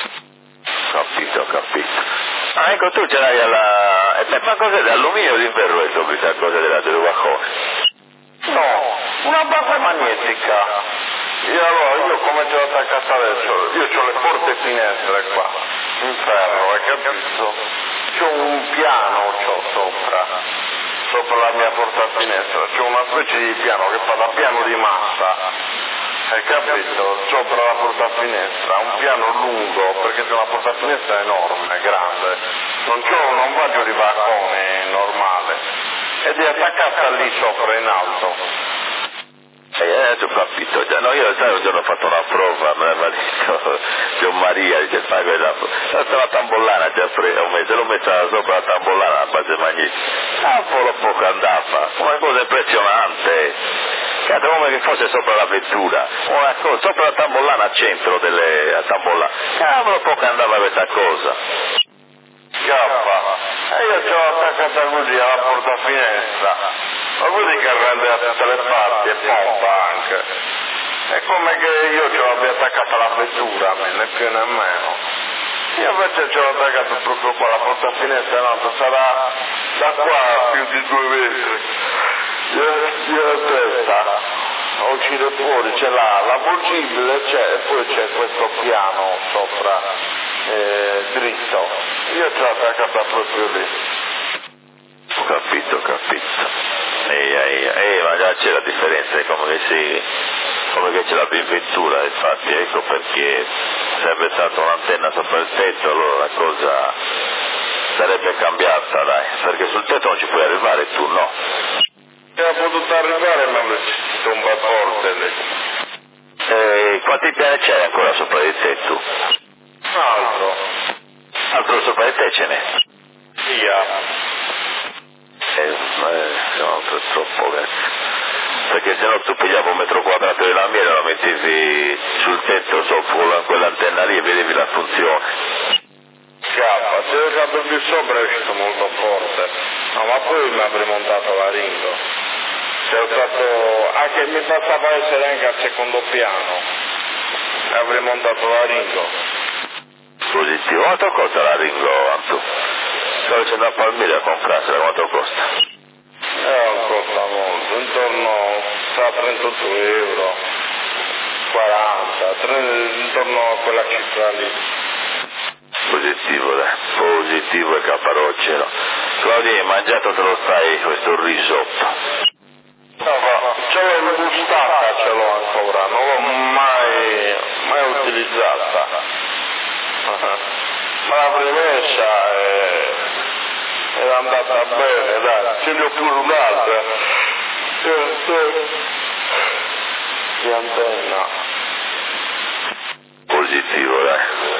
Capito, capito. Ah, ecco, tu ce l'hai alla... E ma cos'è, d'alluminio o di ferro questo, questa cosa della del guacone? No, una base magnetica. E allora io come ce l'ho attaccata adesso? Io ho le porte e finestre qua, in ferro, hai capito? C'ho un piano, c'ho sopra, sopra la mia porta finestra, c'ho una specie di piano che fa da piano di massa. Hai capito? Sopra la porta finestra, un piano lungo, perché c'è una porta finestra enorme, grande, non c'ho, non faccio di balcone normale, ed è attaccata lì sopra in alto. Eh, ho capito, già, no, io sai, un giorno ho fatto una prova, me l'aveva detto Gian Maria, dice fai quella, questa la tambollana già ho messo, l'ho messa sopra la tambollana a base magnetica, ah, poco poco andava, una cosa impressionante. Cade come che fosse sopra la vettura, una cosa, sopra la tambollana al centro delle a tambollana. Cavolo, poco andava questa cosa. Gaffa, e io ce l'ho attaccata così alla porta finestra, ma vedi che rende da tutte le parti e pompa anche. È come che io ce l'abbia attaccata alla vettura, né più né meno. Io invece ce l'ho attaccata proprio qua alla porta finestra, no, sarà da qua più di due metri. Io testa, uscire fuori, c'è la, la volgibile, c'è, e poi c'è questo piano sopra, eh, dritto. Io ce l'ho attaccata proprio lì. capito, capito. Ehi, ehi, ehi, ma già c'è la differenza, è come che si, come che c'è la più vettura, infatti, ecco perché sarebbe stata un'antenna sopra il tetto, allora la cosa sarebbe cambiata, dai, perché sul tetto non ci puoi arrivare tu, no? Se ha potuto arrivare ma ci tomba forte lì. E quanti piani c'hai ancora sopra di te tu? Altro. Altro sopra di te ce n'è? Via. Eh, eh, no, è troppo cazzo. Perché se no tu pigliavi un metro quadrato della mia e la mettevi sul tetto sopra quell'antenna lì e vedevi la funzione. Scappa, se lo capo più sopra è uscito molto forte. No, ma poi mi ha rimontato la ringo. C'è stato, anche mi passava a essere anche al secondo piano. Mi avrei montato la ringo. Positivo, quanto costa la ringo, Antu? Stavo dicendo a Palmira a comprarsela, quanto costa? Eh, non costa molto, intorno a trentotto euro, quaranta, trenta, intorno a quella cifra lì. Positivo, dai, positivo e caparocciolo. Claudia, hai mangiato, te lo stai questo risotto? No, ma ce l'ho impostata, ce l'ho ancora, non l'ho mai, mai utilizzata. Ma la premessa è, è andata bene, dai, ce ne ho pure un'altra. Di antenna. Positivo, dai.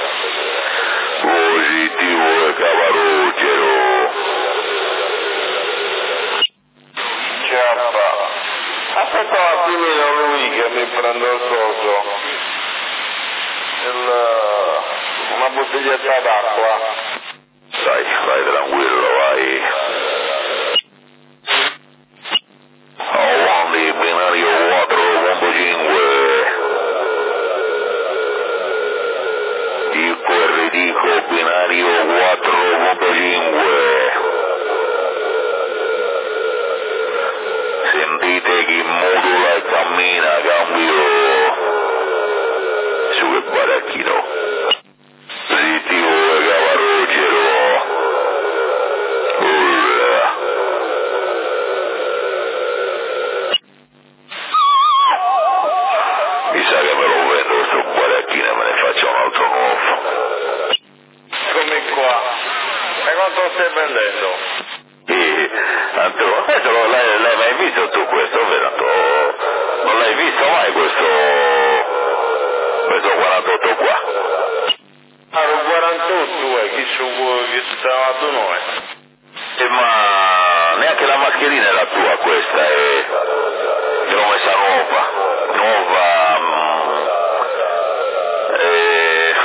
Positivo e cavarocero. Ciappa. Aspetta un attimino lui che mi prende il coso. Il, una bottiglietta d'acqua. Dai, vai tranquillo, vai. Avanti, binario quattro punto cinque. Dico e ridico, binario quattro punto cinque. Sentite chi modula e cammina, cambio. Su che baracchino. Positivo e cavarocero. Urla. Mi sa che me lo vendo questo baracchino e me ne faccio un altro nuovo. Eccomi qua. E quanto stai vendendo? E Antonio, questo non l'hai, l'hai mai visto tu questo, vero? Non l'hai visto mai questo, questo quarantotto qua? Ero quarantotto, eh, chi su chi stavamo noi? Eh, ma neanche la mascherina è la tua questa, è, te l'ho messa nuova, nuova, mm, e,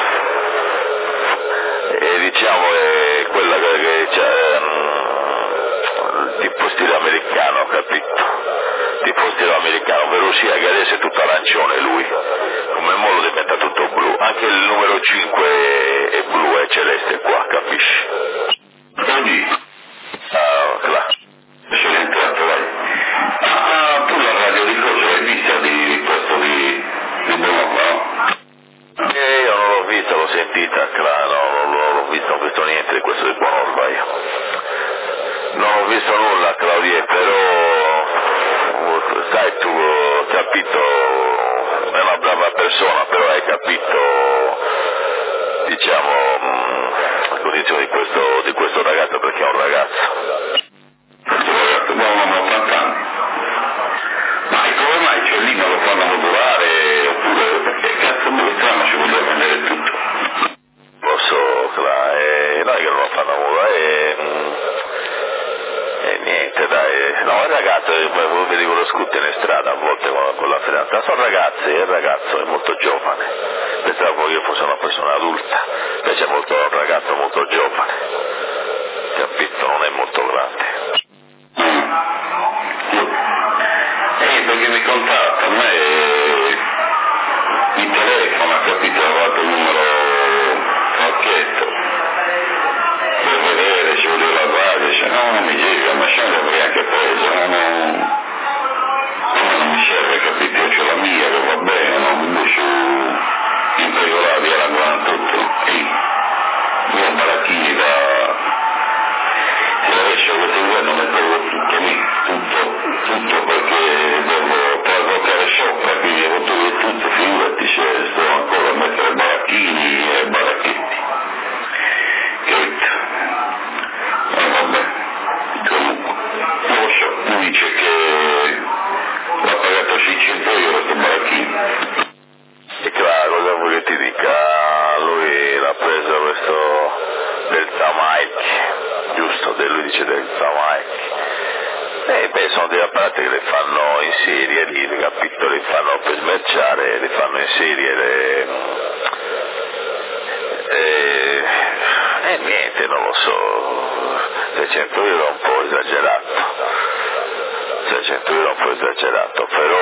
e diciamo è quella che, che c'è, mm, tipo stile americano, capito? Tipo stile americano, ovvero sia che adesso è tutto arancione lui, come mollo diventa tutto blu, anche il numero cinque è blu, è celeste qua, capisci? Quindi, Ah, là. sono entrato, vai. Ah, tu la radio di cosa l'hai vista di, di questo di, di Bonova, no? Eh, io non l'ho vista, l'ho sentita, claro, non l'ho, l'ho visto, non ho visto niente di questo di Bonova io. Non ho visto nulla, Claudia, però sai tu, capito, è una brava persona, però hai capito, diciamo, la condizione di questo, di questo ragazzo, perché è un ragazzo. Questo ragazzo buono ma ottanta anni. Ma e come mai c'è lì non lo fanno modulare oppure perché cazzo mi strano ci vuole vendere tutto? Lo so, Cla, e non è che non lo fanno modulare, e, e niente, dai, no, il ragazzo, poi vedi quello scooter in strada a volte con, con la fidanzata, sono ragazzi, il ragazzo è molto giovane, pensavo che io fossi una persona adulta, invece è molto, un ragazzo molto giovane, capito, non è molto grande. Mm. Eh, perché mi contatta, a me mi telefona, capito, ho dato il numero pacchetto per vedere, ci volevo la radio, dice no, non mi gira, ma ce l'avrei anche preso, no, no, non mi serve, capito, io c'ho la mia che va bene, no, invece in prego via la quarantotto, e io baracchini da, se la riesce a questo inverno metto tutto perché devo trasloccare sopra, quindi ho avuto di tutto, figurati se sto ancora a mettere baracchini e baracchetti. Capito? Eh vabbè, comunque, non lo so, lui dice che l'ha pagato seicento euro sto baracchino. E claro, cosa vuoi che ti dica? Lui l'ha preso questo Delta Mike, giusto? Lui dice Delta Mike. E beh, sono degli apparati che le fanno in serie, lì, capito? Li fanno per smerciare, li fanno in serie, le... e... e niente, non lo so, seicento euro è un po' esagerato, seicento euro è un po' esagerato, però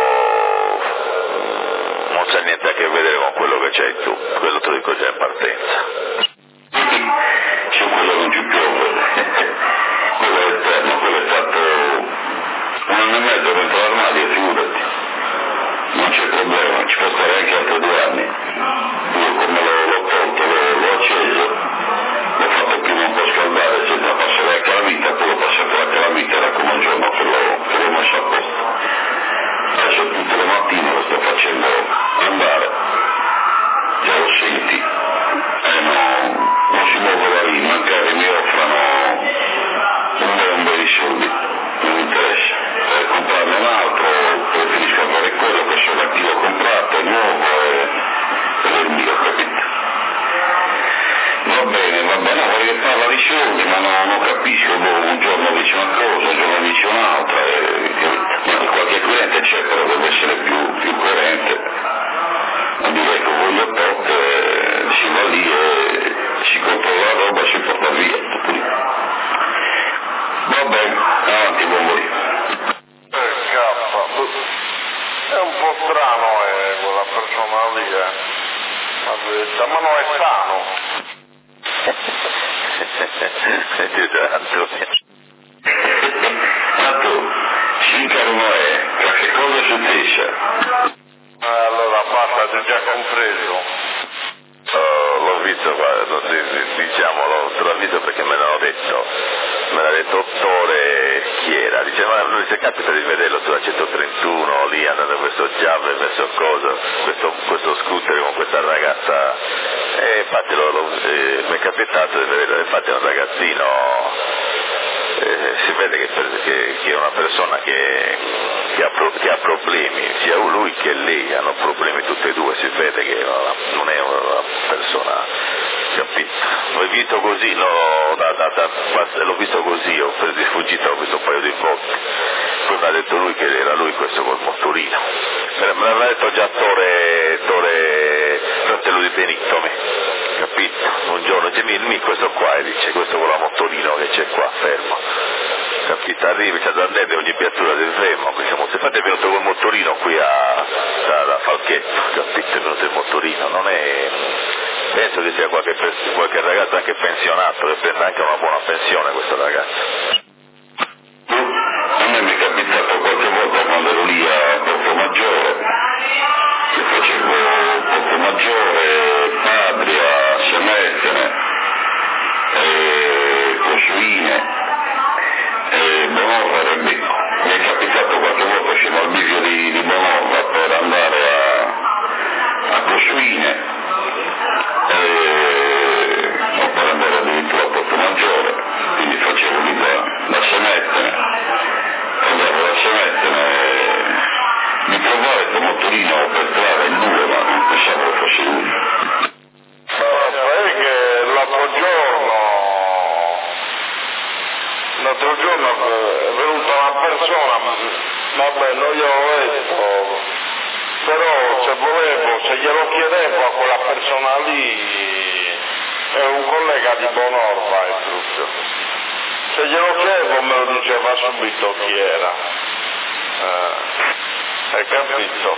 non c'è niente a che vedere con quello che c'hai tu, quello te lo dico già in partenza. Su quello non ci piove, quello è eterno, quello è stato un anno e mezzo dentro l'armadio, figurati, non c'è problema, ci può stare anche altri due anni. Io come l'ho, l'ho tolto, l'ho, l'ho acceso, l'ho fatto prima un po' scaldare senza passare la calamita, poi l'ho passato la calamita, era come un giorno che l'ho, che l'ho messo a posto. Adesso tutte le mattine lo sto facendo andare, già lo senti, e non, non si muove da lì, magari mi offrono un bel un bel di soldi, non mi interessa, per comprarne un altro, preferisco avere quello che so che ho comprato, è nuovo e, ed è il mio, capito? Va bene, va bene, voglio parla di soldi, ma no, non capisco, boh, un giorno dice una cosa, un giorno dice un'altra, e, ma qualche cliente c'è, però deve essere più, più coerente. Non direi che voglio tot, eh, si va lì e si compra la roba e si porta via. Va bene, avanti, buon voi. Eh, K, è un po' strano eh, quella persona lì, eh. La verità, ma non è sano. Dio santo. Tanto, sì caro Noè, ma che cosa è successo? Eh, allora basta, ti ho già compreso. Uh, l'ho visto, guarda, diciamolo, te l'ho visto perché me l'hanno detto, me l'ha detto Tore Chiera, dice ma non si capita di vederlo sulla centotrentuno, lì andando questo Java, questo cosa, questo, questo scooter con questa ragazza, e infatti lo, lo, eh, mi è capitato di vederlo, infatti è un ragazzino, eh, si vede che, che, che è una persona che, che, ha pro, che ha problemi, sia lui che lei hanno problemi tutti e due, si vede che non è una persona, capito? L'ho visto così, no, da, da, da, l'ho visto così, ho preso di sfuggita, l'ho visto un paio di volte, poi mi ha detto lui che era lui questo col motorino, me l'aveva detto già Tore, Tore, fratello di Benito, me. Capito? Un giorno dice, mi questo qua, e dice, questo con la motorino che c'è qua, fermo. Capito? Arrivi, c'è da andare ogni piazzatura del fermo, siamo infatti è venuto col motorino qui a, da, da Falchetto, capito? È venuto il motorino, non è, penso che sia qualche, qualche ragazzo anche pensionato, che prende anche una buona pensione questo ragazzo. A me mi è capitato qualche volta quando ero lì a Porto Maggiore, che facevo Porto Maggiore, Patria, Semettene, e Cosuine, e Bonorra e Rebecco. Mi è capitato qualche volta scemo al bivio di, di Bonorra per andare a, a Cosuine, e, o per andare addirittura a Porto Maggiore, quindi facevo lì da, da Semettene, andavo da Semettene, mi trovai con motorino per strada in due, ma non pensavo che fosse lui. Sai che l'altro giorno, l'altro giorno è venuta una persona, vabbè non gliel'ho detto, però se volevo, se glielo chiedevo a quella persona lì, è un collega di Bonorva e tutto, se glielo chiedevo me lo diceva subito chi era, eh, hai capito?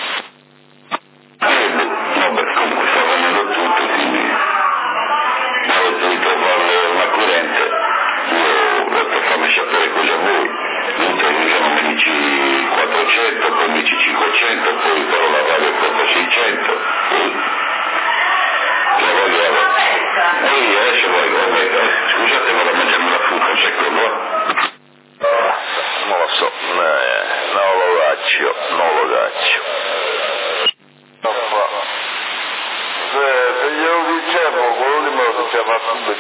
Eh, vabbè, comunque sta venendo tutto, quindi ho dovuto fare una corrente, io ho detto fammi sapere cosa vuoi, mentre un giorno mi dici quattrocento, poi mi dici cinquecento, poi però la radio costa seicento, poi la voglio avere. Ehi, adesso voglio, vabbè, scusate, vado a mangiarmi la frutta, sai quello? Non lo so,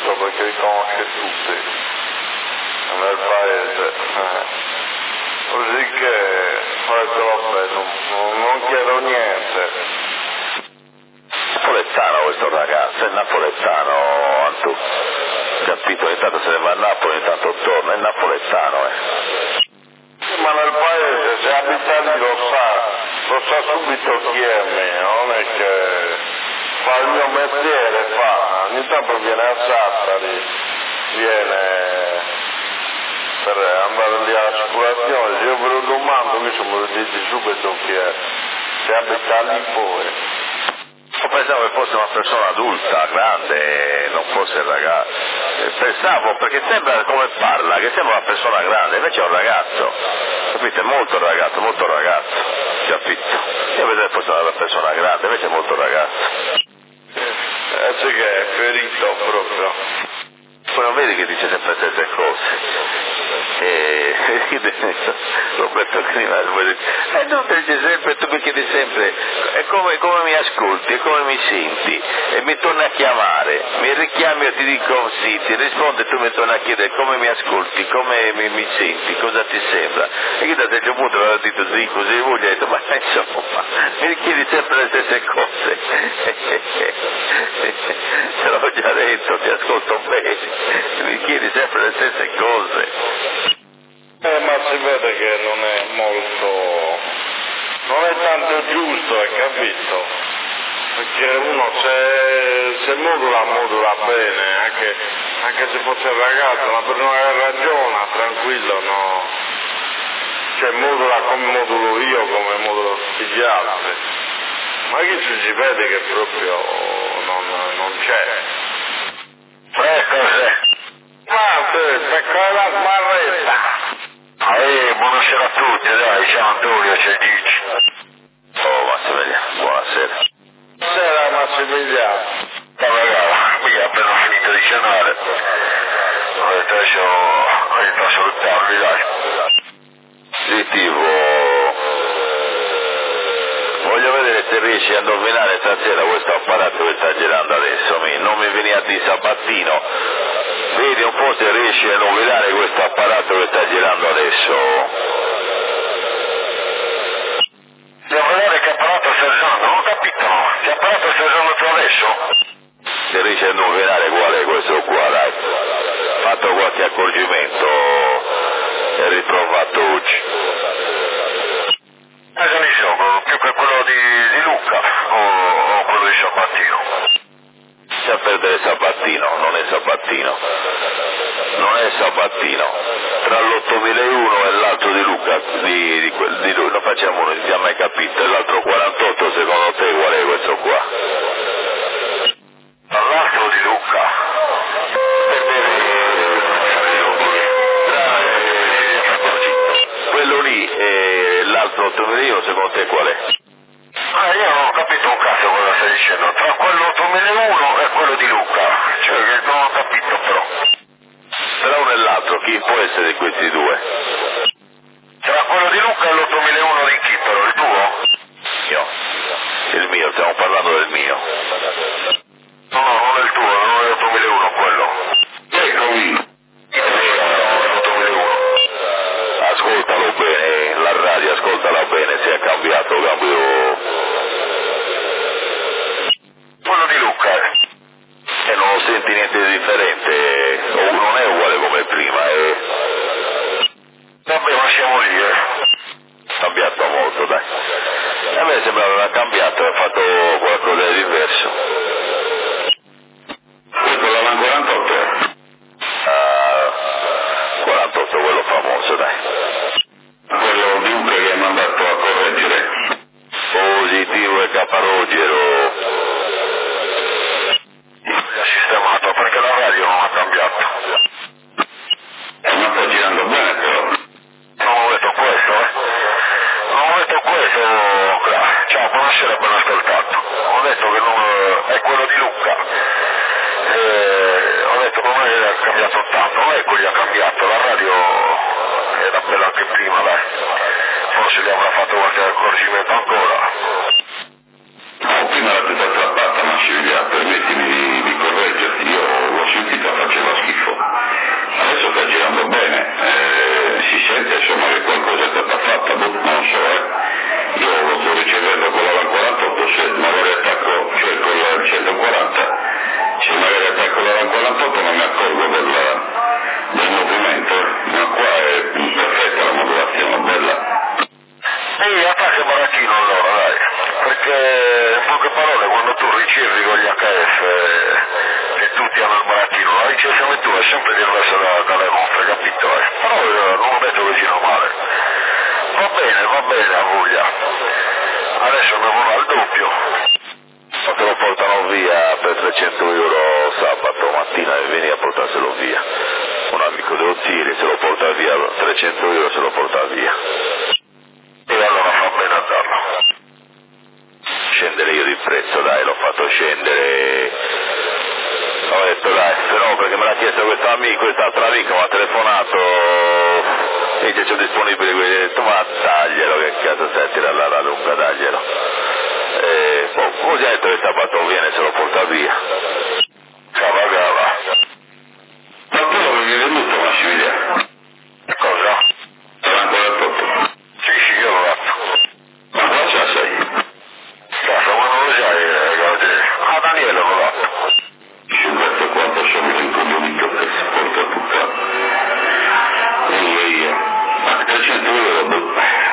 giusto perché li conosce tutti nel paese. Eh. Così che ho detto vabbè, non, non chiedo niente. Napoletano questo ragazzo, è napoletano Antù, capito? Ogni tanto se ne va a Napoli, ogni tanto torna, è napoletano eh. Ma nel paese se abita lì lo sa, lo sa subito chi è mio, non è che fa il mio mestiere, fa, ogni tanto viene a Sassari, viene per andare lì all'assicurazione, se io ve lo domando, mi sono me lo dite subito chi è, se abita lì poi. Io pensavo che fosse una persona adulta, grande, non fosse il ragazzo. Pensavo, perché sembra come parla, che sembra una persona grande, invece è un ragazzo, capite? Molto ragazzo, molto ragazzo, capito? Io vedevo che fosse una persona grande, invece è molto ragazzo. Eh sì che è ferito proprio. Poi non vedi che dice sempre le stesse cose? E Roberto Crima e tu ti dici sempre, tu mi chiedi sempre è come, come mi ascolti, è come mi senti e mi torni a chiamare, mi richiami e ti dico sì, ti rispondo e tu mi torni a chiedere come mi ascolti, come mi, mi senti, cosa ti sembra e che da un certo punto l'ho detto sì, così voi gli ho detto ma insomma mi chiedi sempre le stesse cose te l'ho già detto, ti ascolto bene, mi chiedi sempre le stesse cose. Eh, ma si vede che non è molto, non è tanto giusto, hai capito? Perché uno se, se modula, modula bene, anche, anche se fosse un ragazzo, una persona che ragiona, tranquillo, no? Cioè modula come modulo io, come modulo tutti gli altri. Ma qui si vede che proprio non, non c'è. Ecco, Ma perché la sbarretta? eh, buonasera a tutti, dai, ciao Antonio, c'è dici. Oh Massimiliano, buonasera. Buonasera Massimiliano. Ma ragazzi, mica appena finito di cenare. Ho detto adesso, ho detto a salutarvi, dai. Sì, tipo, voglio vedere se riesci a indovinare stasera questo apparato che sta girando adesso, non mi vieni a dire Sabattino, vedi un po' se riesci a indovinare questo apparato che sta girando adesso. Devo vedere che apparato stai usando, non ho capito, che apparato stai usando tu adesso? Se riesci a indovinare qual è questo qua, dai, fatto qualche accorgimento e ritrovato oggi. Eh, che ne so, più che quello di, di Luca o, o quello di Sabattino. Lascia perdere Sabattino, non è Sabattino, non è Sabattino, tra l'ottomilauno e l'altro di Luca, di, di, di lui, lo facciamo uno, non ti ha mai capito, e l'altro quarantotto secondo te qual è questo qua? L'altro di Luca? Quello lì e l'altro ottomilauno secondo te qual è? Ah, io non ho capito un cazzo cosa stai dicendo, tra quello ottomilauno e quello di Luca, cioè che non ho capito però. Tra uno e l'altro, chi può essere di questi due? Tra quello di Luca e l'ottomilauno di chi però, il tuo? Io. Il mio, stiamo parlando del mio. No, no, non è il tuo, non è l'ottomilauno quello. Eccomi. Ascoltalo bene, la radio ascoltala bene, se è cambiato, cambio. Quello di Luca, eh. E non senti niente di differente, o non è uguale come prima, è Vabbè, ma siamo lì, eh. cambiato molto, dai. A me sembrava che ha cambiato, ha fatto qualcosa di diverso. Questo è la quarantotto. Ah, quarantotto, quello famoso, dai. Quello di Luca che ha mandato a correggere. Positivo e caparogero. Mi ha sistemato perché la radio non ha cambiato. E non sta girando bene però. Non ho detto questo, eh. Non ho detto questo, Cla. Ciao, buonasera, ben ascoltato. Ho detto che non è quello di Luca. E ho detto che non è ha cambiato tanto, non è quello che ha cambiato, la radio era bella anche prima, dai. Forse gli avrà fatto qualche accorgimento ancora. No, prima era tutta strappata, ma Silvia, permettimi di, di correggerti, io l'ho sentita ricerca tua è sempre diversa da, dalle nostre, capito? Eh? Però eh, non ho detto che sia male. Va bene, va bene, Aguglia. Adesso mi vorrà il doppio. Ma te lo portano via per trecento euro sabato mattina e vieni a portarselo via. Un amico dello Tiri se lo porta via, trecento euro se lo porta via. E allora fa bene a darlo. Scendere io di prezzo, dai, l'ho fatto scendere. Ho detto dai, se no perché me l'ha chiesto questo amico, quest'altro amico mi ha telefonato e dice c'è disponibile, quindi ho detto ma taglielo, che cazzo stai a tirare la lunga, taglielo. E boh, così ha detto che sabato viene se lo porta via. Cava cava. Ma tu l'avevi venduto Massimiliano? Cosa? Era ancora tutto. Sì, sì, io l'ho fatto. Ma qua ce la sei? Cazzo, ma non lo sai, eh, Gabriele. Ah, Daniele l'ho fatto. Questo quanto sono in comunico che si porta tutta. E io, ma trecento euro, no,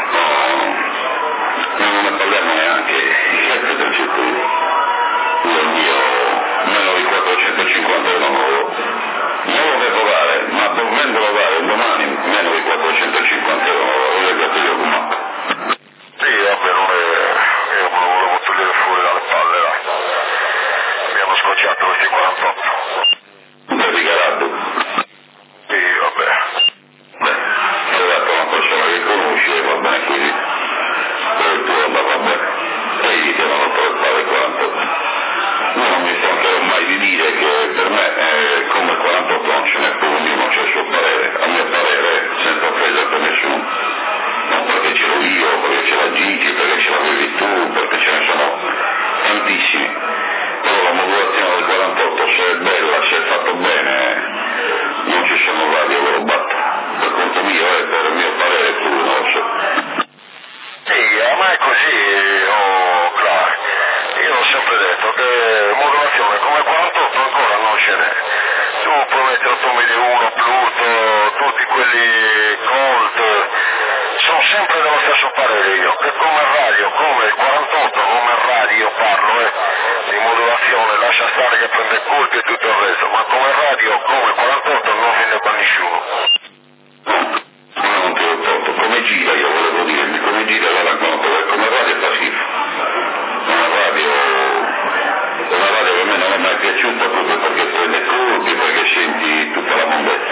non ne parliamo neanche, sempre trecento euro. Io mio, meno di quattrocentocinquanta euro non lo, non lo devo dare, ma dovendolo dare domani meno di quattrocentocinquanta euro non lo voglio capire come. Sì, vabbè, non è... io me lo volevo togliere fuori dalle palle, dai. Mi hanno scocciato questi quarantotto. Devi carato. Sì, vabbè. Beh, hai dato una persona che conosci e va bene così. Per il tuo andava bene. E gli chiamano per fare quarantotto. Io non mi stancherò mai di dire che per me eh, come quarantotto non ce n'è più ognuno, c'è il suo parere, a mio parere, senza offesa per nessuno. Non perché ce l'ho io, perché ce l'ha Gigi, perché ce l'avevi tu, perché ce ne sono tantissimi. Però la modulazione del quarantotto, se è bella, se è fatto bene, non ci sono radio che lo battono. Per conto mio, eh, per il mio parere, tu non lo so. Sì, a me è così, oh, Clark. Io ho sempre detto che modulazione come quarantotto ancora non ce n'è. Tu puoi mettere otto mille uno, Pluto, tutti quelli Colt, sono sempre dello stesso parere io, che come radio, come il quarantotto, come radio parlo, eh, di modulazione, lascia stare che prende colpi e tutto il resto, ma come radio, come quarantotto non se ne fa nessuno. Non ti ho tolto, come gira io volevo dirmi, come gira la racconto, come radio fa schifo. Una radio, una radio che a me non è mai piaciuta proprio perché prende colpi, perché senti tutta la mondezza.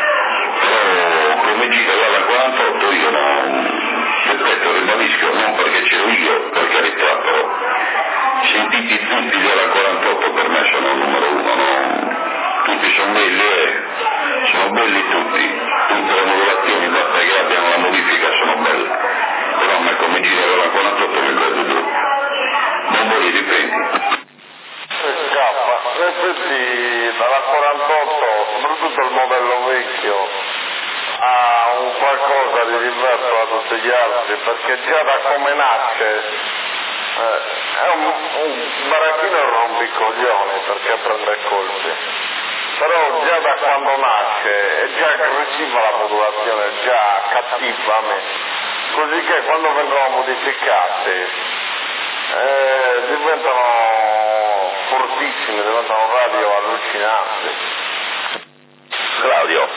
Però come gira la quarantotto io non, ripeto, ribadisco, non perché ce l'ho io, per carità, però sentiti tutti gli alla quarantotto per me sono il numero uno, no? Tutti sono belli, eh, sono belli tutti, tutte le modulazioni basta che abbiano la modifica sono belle, però a me come gira la quarantotto mi prende due, non voglio dipende. Scappa, in effetti dalla quarantotto, soprattutto il modello vecchio, ha un qualcosa di diverso da tutti gli altri, perché già da come nasce eh, è un, un baracchino rompicoglioni perché prende colpi, però già da quando nasce è già aggressiva la modulazione, è già cattiva a me, così che quando vengono modificate eh, diventano fortissime, diventano radio allucinanti. Claudio,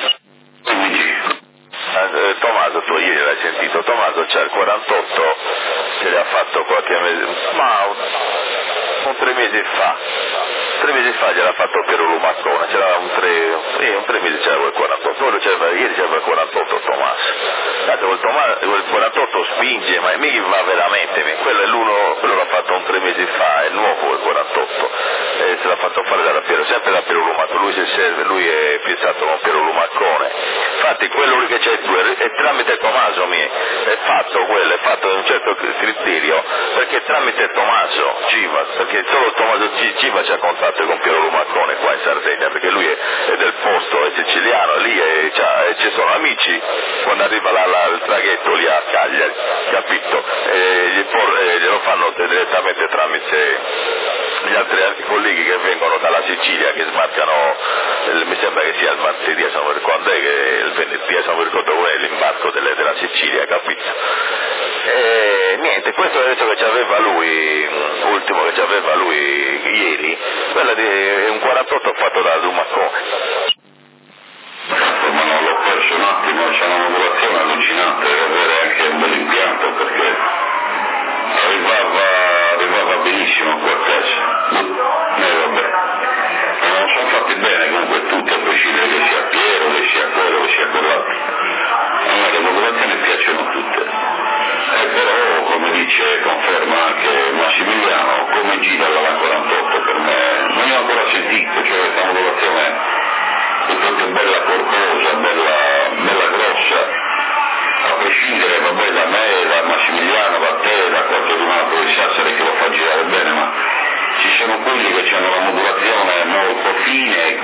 eh, Tommaso, tu ieri l'hai sentito, Tommaso c'è il quarantotto, ce l'ha fatto qualche mese, ma un, un tre mesi fa, tre mesi fa gliel'ha fatto Piero Lumaccone, c'era un tre, sì, un tre mesi c'era quel quarantotto, c'era, ieri c'era quel quarantotto Tommaso, tanto quel, Tommaso, quel quarantotto spinge, ma mi va veramente, quello è l'uno, quello l'ha fatto un tre mesi fa, è nuovo quel quarantotto, e se l'ha fatto fare da Piero, sempre da Piero Lumaccone, lui si serve, lui è fissato con Piero Lumaccone, infatti quello lì che c'è tu è, è tramite Tommaso mi è fatto quello, è fatto in un certo criterio, perché tramite Tommaso Civa, perché solo Tommaso Civa c'ha contatto con Piero Lumaccone qua in Sardegna, perché lui è, è del posto, è siciliano, lì è, e ci sono amici, quando arriva la, la, il traghetto lì a Cagliari, capito? E gli por, e glielo fanno direttamente tramite gli altri colleghi che vengono dalla Sicilia, che sbarcano, eh, mi sembra che sia il martedì, quando è che il venerdì, non mi ricordo qual è l'imbarco delle, della Sicilia, capito? E niente, questo è detto che ci aveva lui, ultimo che ci aveva lui ieri, quello di, è un quarantotto fatto da Lumaccone.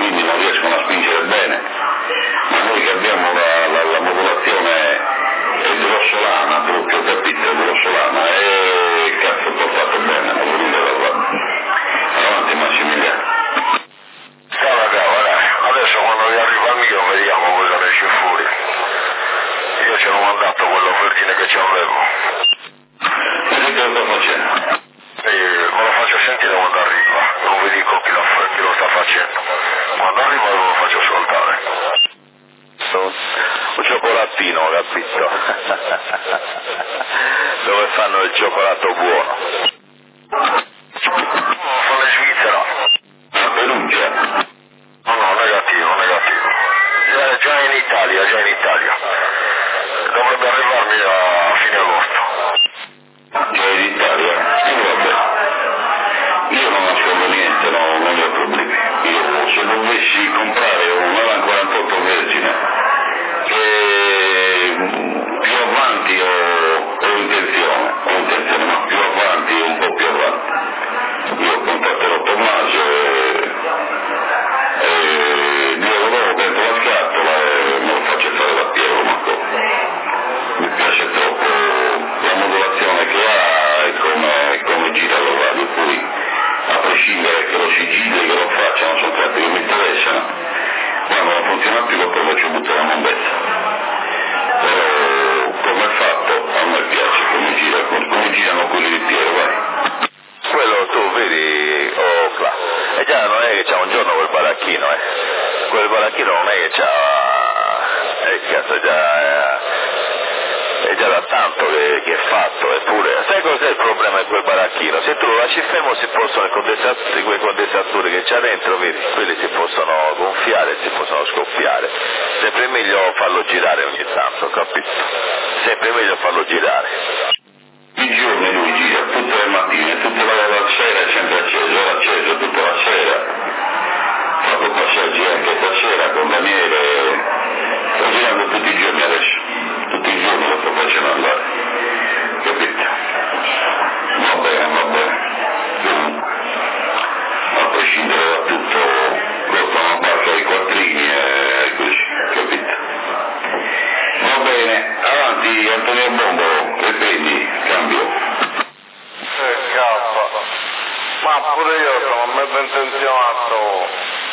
quindi non riescono a spingere bene, ma noi che abbiamo la, la, la modulazione grossolana, proprio capito, grossolana, e cazzo ho portato bene, non voluto da qua. Avanti Massimiliano. Cava cava, dai, adesso quando vi arriva il mio vediamo cosa ne esce fuori. Io ci ho mandato quell'offertina che ci avevo. Vedi che lo sto facendo? E me lo faccio sentire quando arriva, non vi dico chi lo, chi lo sta facendo. Quando arriva ve lo faccio ascoltare. Un cioccolatino, capito? Dove fanno il cioccolato buono? Sono in Svizzera. A Perugia? No, no, negativo, negativo. Già, già in Italia, già in Italia. Dovrebbe arrivarmi a fine agosto. Già in Italia? Sì, vabbè. Io non nascondo niente, no, non ho problemi. Io se dovessi comprare un Alan quarantotto Vergine, che più avanti ho, ho intenzione, ho intenzione, ma più avanti, un po' più avanti. Io contatterò Tommaso e, e Dio dopo prendo la scatola e me lo faccio fare da Piero, ma mi piace troppo la modulazione che ha e come, come gira la radio, poi a prescindere che lo sigilli che lo facciano sono fatti che mi interessano, quando non funziona più lo faccio buttare la mondezza, però come è fatto a me piace come gira, come girano quelli di Piero, vai. Quello tu vedi, oh qua, e già non è che c'ha un giorno quel baracchino, eh, quel baracchino non è che c'ha, eh cazzo già, eh, è già da tanto che, che è fatto, eppure, sai cos'è il problema di quel baracchino? Se tu lo lasci fermo si possono, i condensatori, quei condensatori che c'ha dentro, vedi, quelli si possono gonfiare, si possono scoppiare, sempre meglio farlo girare ogni tanto, capito? Sempre meglio farlo girare. I giorni lui gira, tutte le mattine, tutta la, la sera è sempre acceso, era acceso tutta la sera, ho fatto passaggi anche stasera con Daniele, sto girando tutti i giorni adesso, tutti i giorni lo sto facendo andare, capito? Va bene, va bene, comunque, a prescindere da tutto, costa una parte ai quattrini e così, capito? Va bene, avanti Antonio Bombo, riprendi, cambio. Eh, cazzo. Ma pure io sono mezzo intenzionato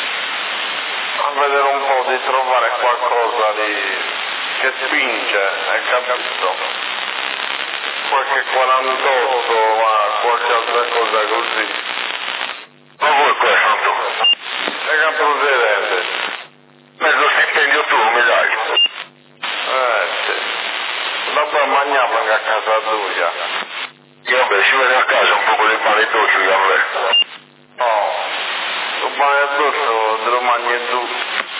a vedere un po' di trovare qualcosa di che spinge, hai capito? Qualche quarantotto, ma qualche altra cosa così. Ma vuoi questo? Hai capito Presidente? Mezzo stipendio tu mi dai? Eh sì. Dopo mangiamo anche a casa tua. Io beh, si vede a casa un po' di pane e dolce che avrei. No, il pane e dolce te lo mangi tu.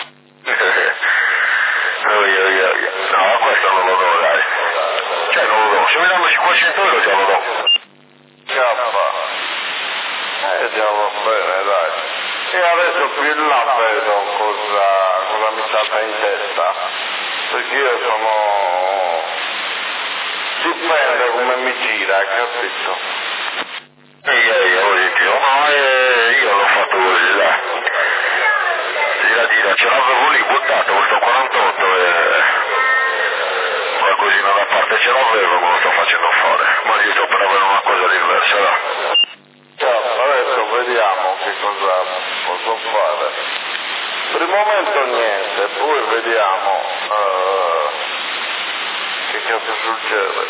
Oh, io, io, io. No, questo non lo do, dai. Cioè non lo do, se mi danno cinquecento euro già lo do. Cappa. Eh già va bene, dai. E adesso più in là vedo cosa, cosa mi salta in testa. Perché io sono... dipende come mi gira, hai capito? Ehi, ehi, oggi Dio, ma eh, io l'ho fatto così, dai. Gira, gira, ce l'avevo lì buttato questo quarantotto e... qualcosina da parte ce l'avevo, me lo sto facendo fare. Ma io sto per avere una cosa diversa, dai. Ciao, adesso vediamo che cosa posso fare. Per il momento niente, poi vediamo... Uh... che cazzo succede?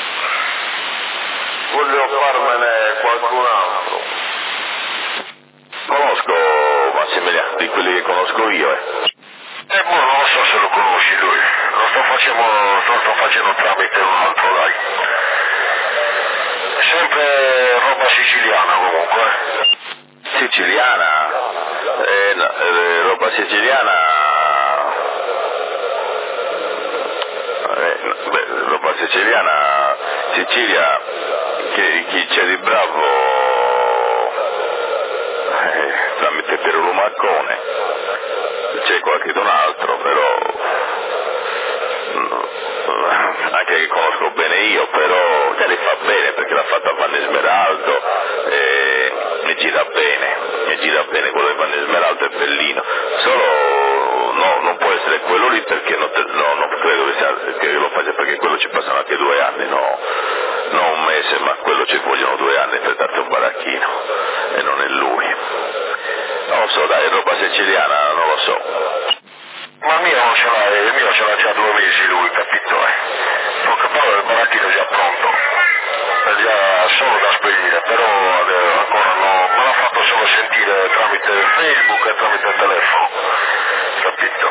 Voglio farmene qualcun altro. Conosco Massimiliano, di quelli che conosco io, eh. E poi non so se lo conosci lui, lo sto facendo, lo sto facendo tramite un altro, dai. Sempre roba siciliana comunque. Siciliana? Eh, no, eh, roba siciliana... Eh, no, beh, roba siciliana, Sicilia, che, chi c'è di bravo eh, tramite per un Lumaccone, c'è qualcun altro, però no, anche che conosco bene io, però che li fa bene perché l'ha fatta Vanni Smeraldo e mi gira bene, mi gira bene, quello di Vanni Smeraldo è bellino, solo essere quello lì, perché non, te, no, non credo che, sia, che lo faccia, perché quello ci passano anche due anni, no, non un mese, ma quello ci vogliono due anni per darti un baracchino, e non è lui. Non lo so, dai, roba siciliana, non lo so. Ma mio non ce l'ha, il mio ce l'ha già due mesi lui, capito? Eh? Ho capito, il baracchino è già pronto, è già solo da spedire, però eh, ancora no, me l'ha fatto solo sentire tramite Facebook e tramite telefono, capito?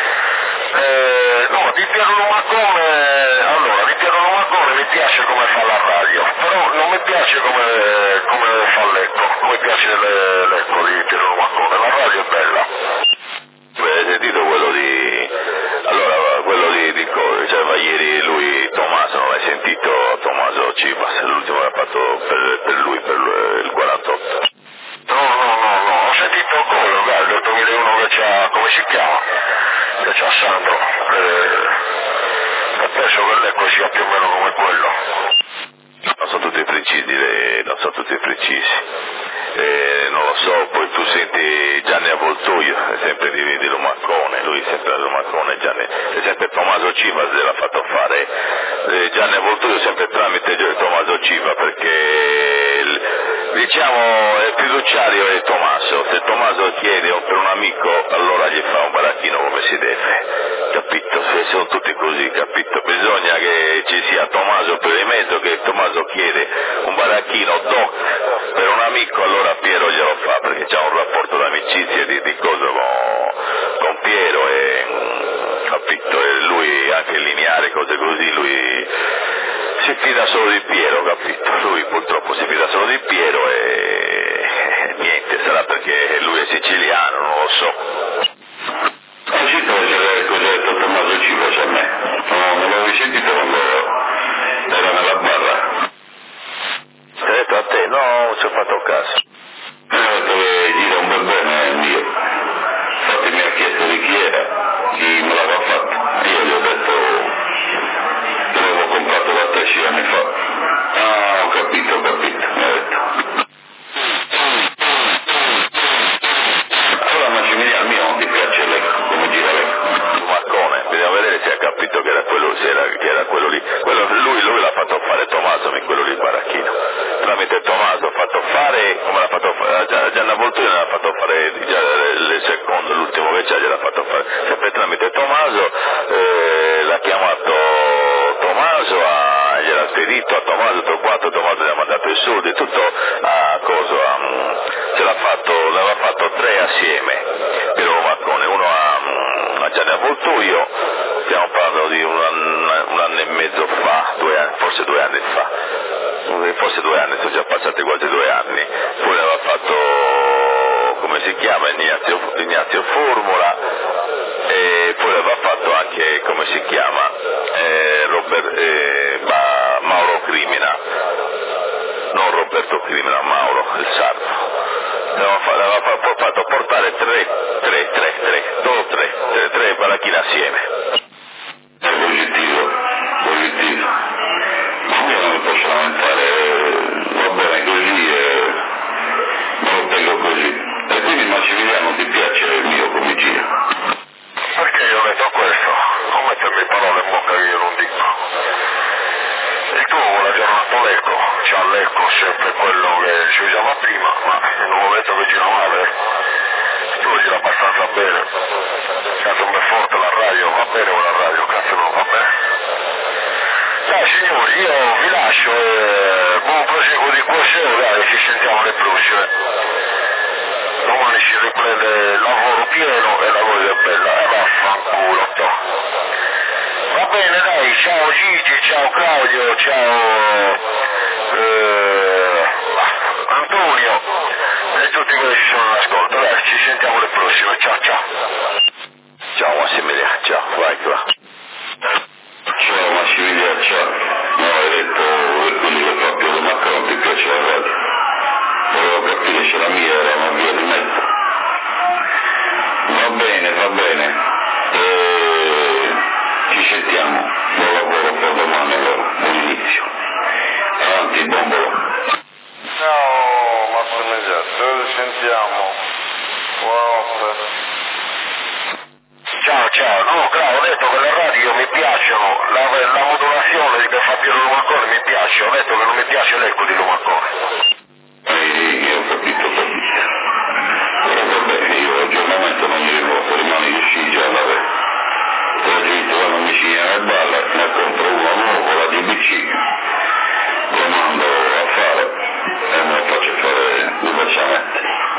Eh, no, di Piero Lumacone, allora, di Piero Lumacone mi piace come fa la radio, però non mi piace come, come fa l'eco, come piace le, l'eco di Piero Lumacone, la radio è bella. Hai sentito quello di... allora, quello di, di cioè, ieri lui, Tommaso, non l'hai sentito? Tommaso Civas, l'ultimo che ha fatto per, per lui, per il quarantotto. No, no, no, no, ho sentito quello, guarda, del duemilauno che c'ha, come si chiama? Che c'ha Sandro, eh, e penso che l'eco sia più o meno come quello. Non sono tutti precisi, le, non sono tutti precisi. Eh, non lo so, poi tu senti Gianni Avvoltoio, sempre di, di Lumacone, lui sempre a Lumacone, Gianni, e sempre Tommaso Civas l'ha fatto fare, eh, Gianni Avvoltoio sempre tramite Tommaso Civa, perché il, diciamo il fiduciario è Tommaso, se Tommaso chiede per un amico allora gli fa un baracchino come si deve, capito? Se sono tutti così, capito? Bisogna che ci sia Tommaso per il mezzo, che Tommaso chiede un baracchino doc per un amico, allora Piero glielo fa, perché c'ha un rapporto d'amicizia di, di cosa con, con Piero, e capito? E lui anche lineare, cose così, lui si fida solo di Piero, capito? Lui purtroppo si fida solo di Piero e, e niente, sarà perché lui è siciliano, non lo so. Ho sentito cosa ha detto Tommaso Civas a me, no, non l'avevi sentito quando era nella barra? Ti ha detto a te? No, non ci ho fatto caso. Mi ha detto che gli da un bel bene mio, infatti mi ha chiesto di chi era, chi me l'aveva fatto, io gli ho detto che l'avevo comprato da tredici anni fa. Ah, ho capito, ho capito, mi ha detto. Allora Massimiliano, mio non ti piace l'eco, come gira l'eco? Marcone, bisogna vedere se ha capito che era quello, se era, che era quello lì. Quello, lui, lui l'ha fatto fare Tommaso, quello lì baracchino. Tramite Tommaso ha fatto fare, come l'ha fatto fare, Gianni Avvoltoio l'ha fatto fare, già il secondo, l'ultimo che c'ha gliel'ha fatto fare, sempre tramite Tommaso, eh, l'ha chiamato Tommaso, ha, gliel'ha spedito a Tommaso, tutto quanto, Tommaso gli ha mandato i soldi, tutto a cosa, um, ce l'ha fatto, ne aveva fatto tre assieme, Piero Marcone, uno a, a Gianni Avvoltoio, stiamo parlando di un anno, un anno e mezzo fa, due anni, forse due anni fa, forse due anni, sono già passati quasi due anni, poi aveva fatto, come si chiama, Ignazio, Ignazio Formula, e poi aveva fatto anche, come si chiama, eh, Robert, eh, ma, Mauro Crimina, non Roberto Crimina, Mauro, il sardo. Aveva fatto, fatto portare tre, tre, tre, tre, due, tre, tre, tre baracchine assieme. È positivo, positivo. Io non mi posso lamentare, va bene così e me lo tengo così. E quindi Massimiliano ti piace il mio come gira? Perché io ho detto questo? Non mettermi parole in bocca che io non dico. Il tuo vuole aggiornato l'eco, c'ha l'eco sempre quello che si usava prima, ma in un momento che gira male, il tuo gira abbastanza bene. Cazzo è forte la radio, va bene quella radio, cazzo no, va bene. Dai signori, io vi lascio e buon proseguo di corso, dai, ci sentiamo alle prossime. Domani si riprende il lavoro pieno e la cosa è bella, e vaffanculo, to. Va bene dai, ciao Gigi, ciao Claudio, ciao eh, Antonio e tutti quelli che ci sono all'ascolto, dai, ci sentiamo alle prossime, ciao ciao. Ciao Massimiliano, ciao, vai qua. Ciao Massimiliano, ciao. No, hai detto per quelli che fa Piero Macca non ti piace la radio. Volevo capire se la mia era una via di mezzo. Va bene, va bene. E ci sentiamo. Buon lavoro per domani allora, buon inizio. Avanti, bombolo. Ciao Massimiliano, ci sentiamo. Buonanotte. Ciao. ciao, ciao. No, Clau, ho detto che le radio mi piacciono, la, la modulazione che fa Piero Lumacone mi piace, ho detto che non mi piace l'eco di Lumacone. Eh, io ho capito, ho capito. Però vabbè, io aggiornamento non gli devo rimane di sci già la la gente va in vicina e balla, ne compro uno nuovo, la D B C, lo mando a fare e me lo faccio fare velocemente.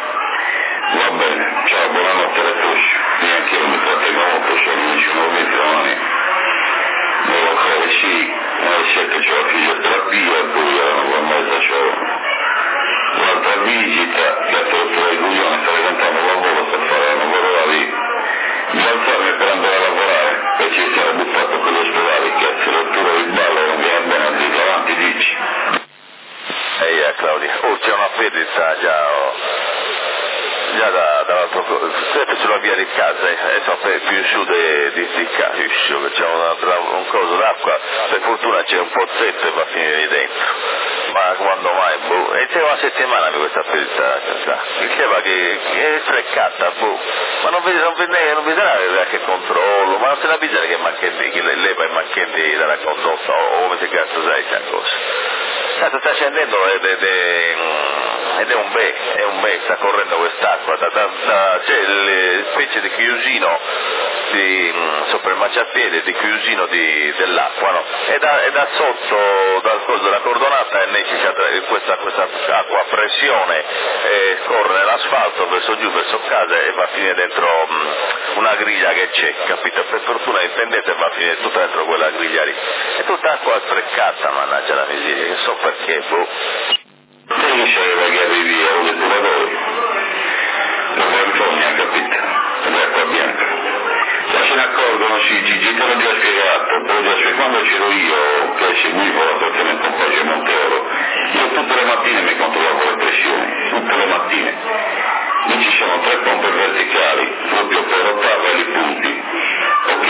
Va bene, ciao, buonanotte a tutti, neanche io mi trattengo molto, sono vicino a venti domani, devo fare sì, alle sette c'ho la fisioterapia, poi alle nove e mezza c'ho l'altra visita, che ha tolto il coglione, sta diventando un lavoro, sta fare un lavoro da lì, di alzarmi per andare a lavorare, perché ci siamo buttato per l'ospedale, che se rottura di ballo non viene bene a dire avanti, dici. Ehi, eh, Claudia, oh, c'è una perdita già, oh, già da, dall'altro, sempre sulla via di casa, e sono più su di, di, di Cariscio, che c'è una, un coso d'acqua, per fortuna c'è un pozzetto e va a finire lì dentro. Ma quando mai, boh, e c'è una settimana di questa perdita, diceva che, che è streccata, boh, ma non vede, non vede, non vedrà che controllo, ma non se la bisogna che manchendi, che le leva i manchendi dalla condotta, o come si cazzo sai questa cosa. Tanto sta scendendo ed, ed, ed, ed è un bè, è un bè, sta correndo quest'acqua, da, da, da, c'è le specie di chiusino, di, sopra il marciapiede, di chiusino di, dell'acqua, no? E da, e da sotto, dal coso della cordonata, è necessaria questa, questa acqua a pressione, e scorre nell'asfalto verso giù, verso casa, e va a finire dentro mh, una griglia che c'è, capito? Per fortuna intendete, va a finire tutta dentro quella griglia lì. È tutta acqua sprecata, mannaggia la miseria, che so perché, boh. Lei sapeva che avevi o le turatori, la vergogna, capito? L'acqua bianca. Ma se ne accorgono, sì, Gigi, te l'ho già spiegato, te l'ho già spiegato, quando c'ero io, che seguivo la trattamento un paese Monteoro, io tutte le mattine mi controllavo le pressioni, tutte le mattine. Lì ci sono tre pompe verticali, proprio per rotarle i punti, ok?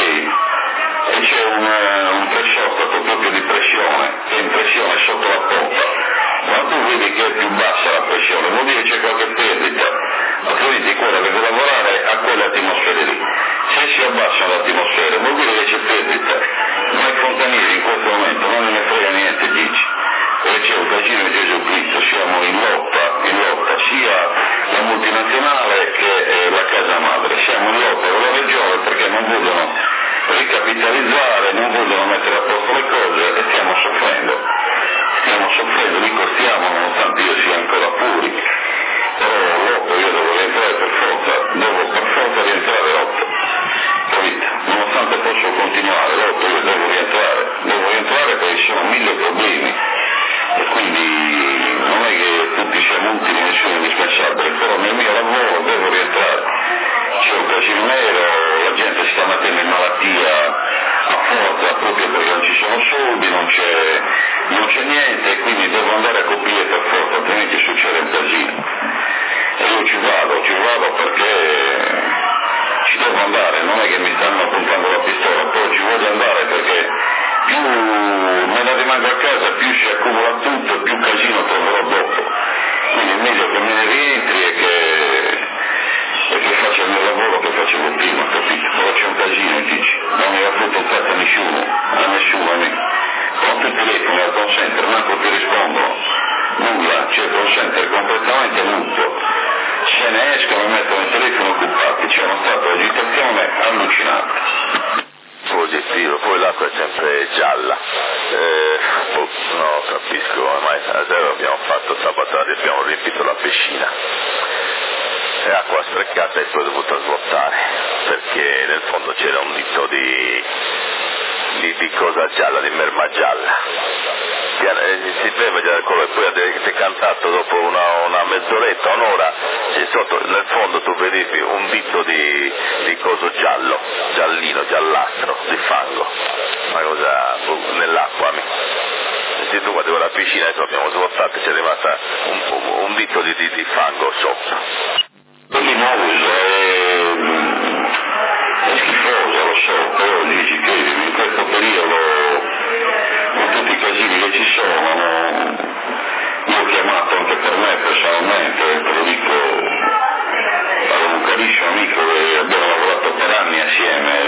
E c'è un, un pressostato proprio di pressione, che è in pressione sotto la pompa. Quando tu vedi che è più bassa la pressione, vuol dire che c'è qualche perdita, altrimenti quella deve lavorare a quelle atmosfere lì. Se si abbassa l'atmosfera, vuol dire che c'è perdita. Noi fontanieri in questo momento non ne frega niente, dici. Perché c'è un casino di Gesù Cristo, siamo in lotta, in lotta sia la multinazionale che la casa madre, siamo in lotta con la regione perché non vogliono ricapitalizzare, non vogliono mettere a posto le cose e stiamo soffrendo, stiamo soffrendo, li costiamo nonostante io sia ancora puri, però l'otto io devo rientrare per forza, devo per forza rientrare l'otto, capito? Nonostante posso continuare, l'otto io devo rientrare, devo rientrare perché ci sono mille problemi. E quindi non è che tutti siamo utili, nessuno è indispensabile, però nel mio lavoro devo rientrare. C'è un casino nero, la gente si sta mettendo in malattia a forza proprio perché non ci sono soldi, non c'è, non c'è niente, e quindi devo andare a coprire per forza, altrimenti succede un casino. E io ci vado, ci vado perché ci devo andare, non è che mi stanno puntando la pistola, però ci voglio andare perché più me ne rimango a casa, più si accumula tutto, più casino troverò dopo. Quindi è meglio che me ne rientri e che, e che faccia il mio lavoro che facevo prima, capito? Però c'è un casino, dici, non mi ha fatto un cazzo a nessuno, a nessuno a me. Quando tu telefoni al call center, manco ti rispondono, nulla, c'è il call center completamente muto. Se ne escono e mettono il telefono occupati, c'è uno stato di agitazione allucinante. Positivo, poi l'acqua è sempre gialla, eh, oh, no capisco, ormai stasera abbiamo fatto sabato, abbiamo riempito la piscina, è acqua sprecata e poi ho dovuto svuotare, perché nel fondo c'era un dito di, di, di cosa gialla, di merma gialla. Si beve già quello e poi ha decantato dopo una, una mezz'oretta, un'ora, e sotto nel fondo tu vedi un dito di, di coso giallo, giallino, giallastro, di fango, una cosa nell'acqua. Se tu guardi la piscina e abbiamo svuotato, c'è rimasta un, un, un dito di, di, di fango sotto. Quindi non uso, è, è schifoso, lo so, però dici che in questo periodo con tutti i casini che ci sono, no? Io ho chiamato anche per me personalmente, te lo dico, avevo un carissimo amico che abbiamo lavorato per anni assieme,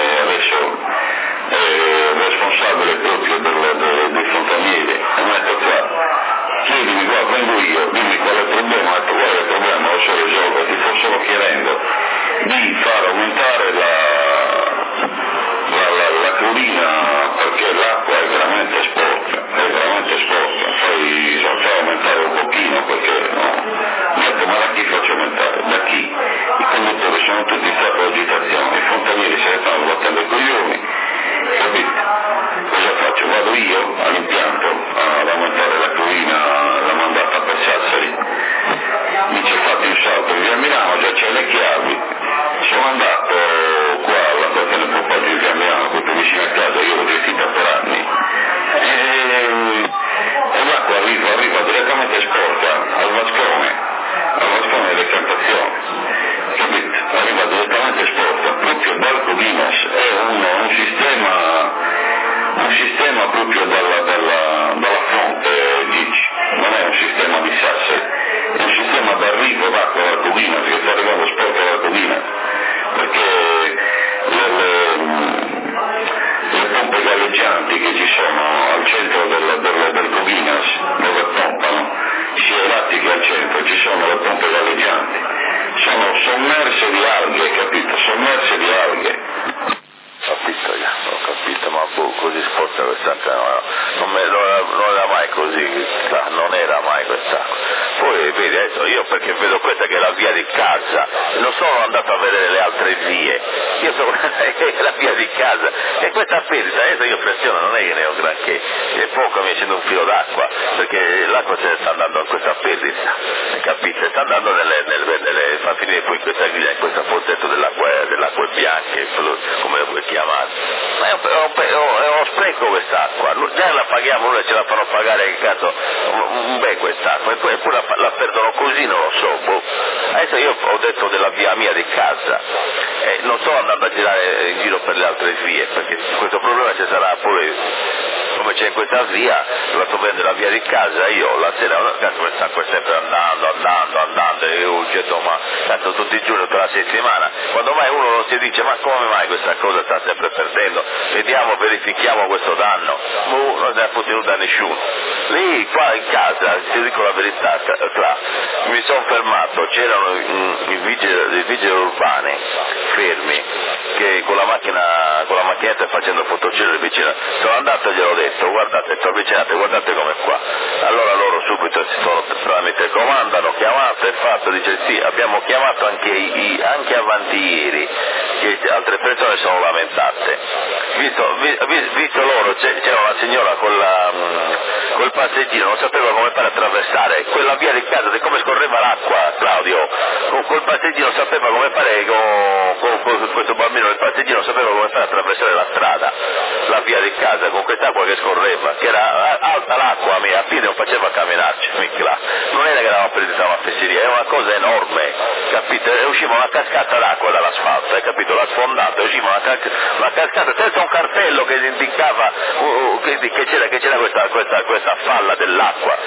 perché vedo questa che è la via di casa, non sono andato a vedere le altre vie, io sono la via di casa, e questa perdita, adesso io pressione non è che ne ho granché, e poco mi accendo un filo d'acqua, perché l'acqua se ne sta andando a questa perdita, capite? Sta andando nelle, nelle, nelle, fa finire poi in questa griglia, in questo pozzetto dell'acqua, dell'acqua bianca, come la puoi chiamare, ma è un, è un, è un, è uno spreco quest'acqua, già la paghiamo, noi ce la fanno pagare, che cazzo, un bel quest'acqua, e poi eppure la, la perdono così, non lo so, boh. Adesso io ho detto della via mia di casa, e non sto andando a girare in giro per le altre vie, perché questo problema ci sarà pure, come c'è in questa via, la sto vedendo la via di casa, io la sera, cazzo quest'acqua è sempre andando, andando, andando, e io getto, ma cazzo tutti i giorni per la settimana, quando mai uno non si dice, ma come mai questa cosa sta sempre perdendo, vediamo, verifichiamo questo danno, boh, non ne ha ottenuto da nessuno. Lì, qua in casa, ti dico la verità, tra, mi sono fermato, c'erano i, i, vigili, i vigili urbani fermi, che con la macchina, con la macchinetta facendo fotocelle vicino, sono andato e gliel'ho detto, guardate, sto avvicinate, guardate come qua. Allora loro subito si sono tramite comando, hanno chiamato e fatto, dice sì, abbiamo chiamato anche, i, anche avanti ieri, che altre persone sono lamentate. Visto, vi, visto loro, c'era una signora con la, col passeggino, non sapeva come fare a attraversare quella via di casa, di come scorreva l'acqua, Claudio, con col passeggino sapeva come fare, con, con, con questo bambino del passeggino sapeva come fare a attraversare la strada, la via di casa, con quest'acqua che scorreva, che era alta l'acqua, a piedi non faceva camminarci, mica. Non era che eravamo presi da una fesseria, è una cosa enorme, capito? E usciva una cascata d'acqua dall'asfalto, hai capito? La sfondata, usciva una, ca- una cascata, senza un cartello che indicava uh, uh, che, che c'era, che c'era questa, questa, questa falla dell'acqua,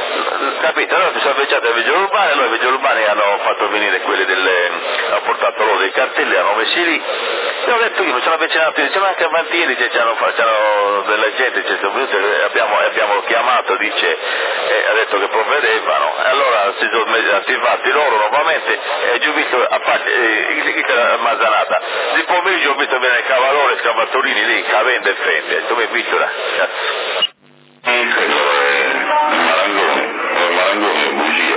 capito? Allora si sono avvicinati ai vigili urbani, allora i vigili urbani hanno fatto venire quelli delle, hanno portato loro dei cartelli, hanno messi lì, e ho detto io mi sono avvicinato, dice ma anche avanti ieri c'erano, c'erano delle gente, ci sono venuti, abbiamo, abbiamo chiamato, dice, e ha detto che provvedevano, e allora si sono attivati loro nuovamente, e giù visto, a parte, eh, la Mazzanata, di pomeriggio ho visto bene il cavalore, scavatorini lì, cavende e fende, come visto là. Quello è Marangoni, è Marangoni, è bugia.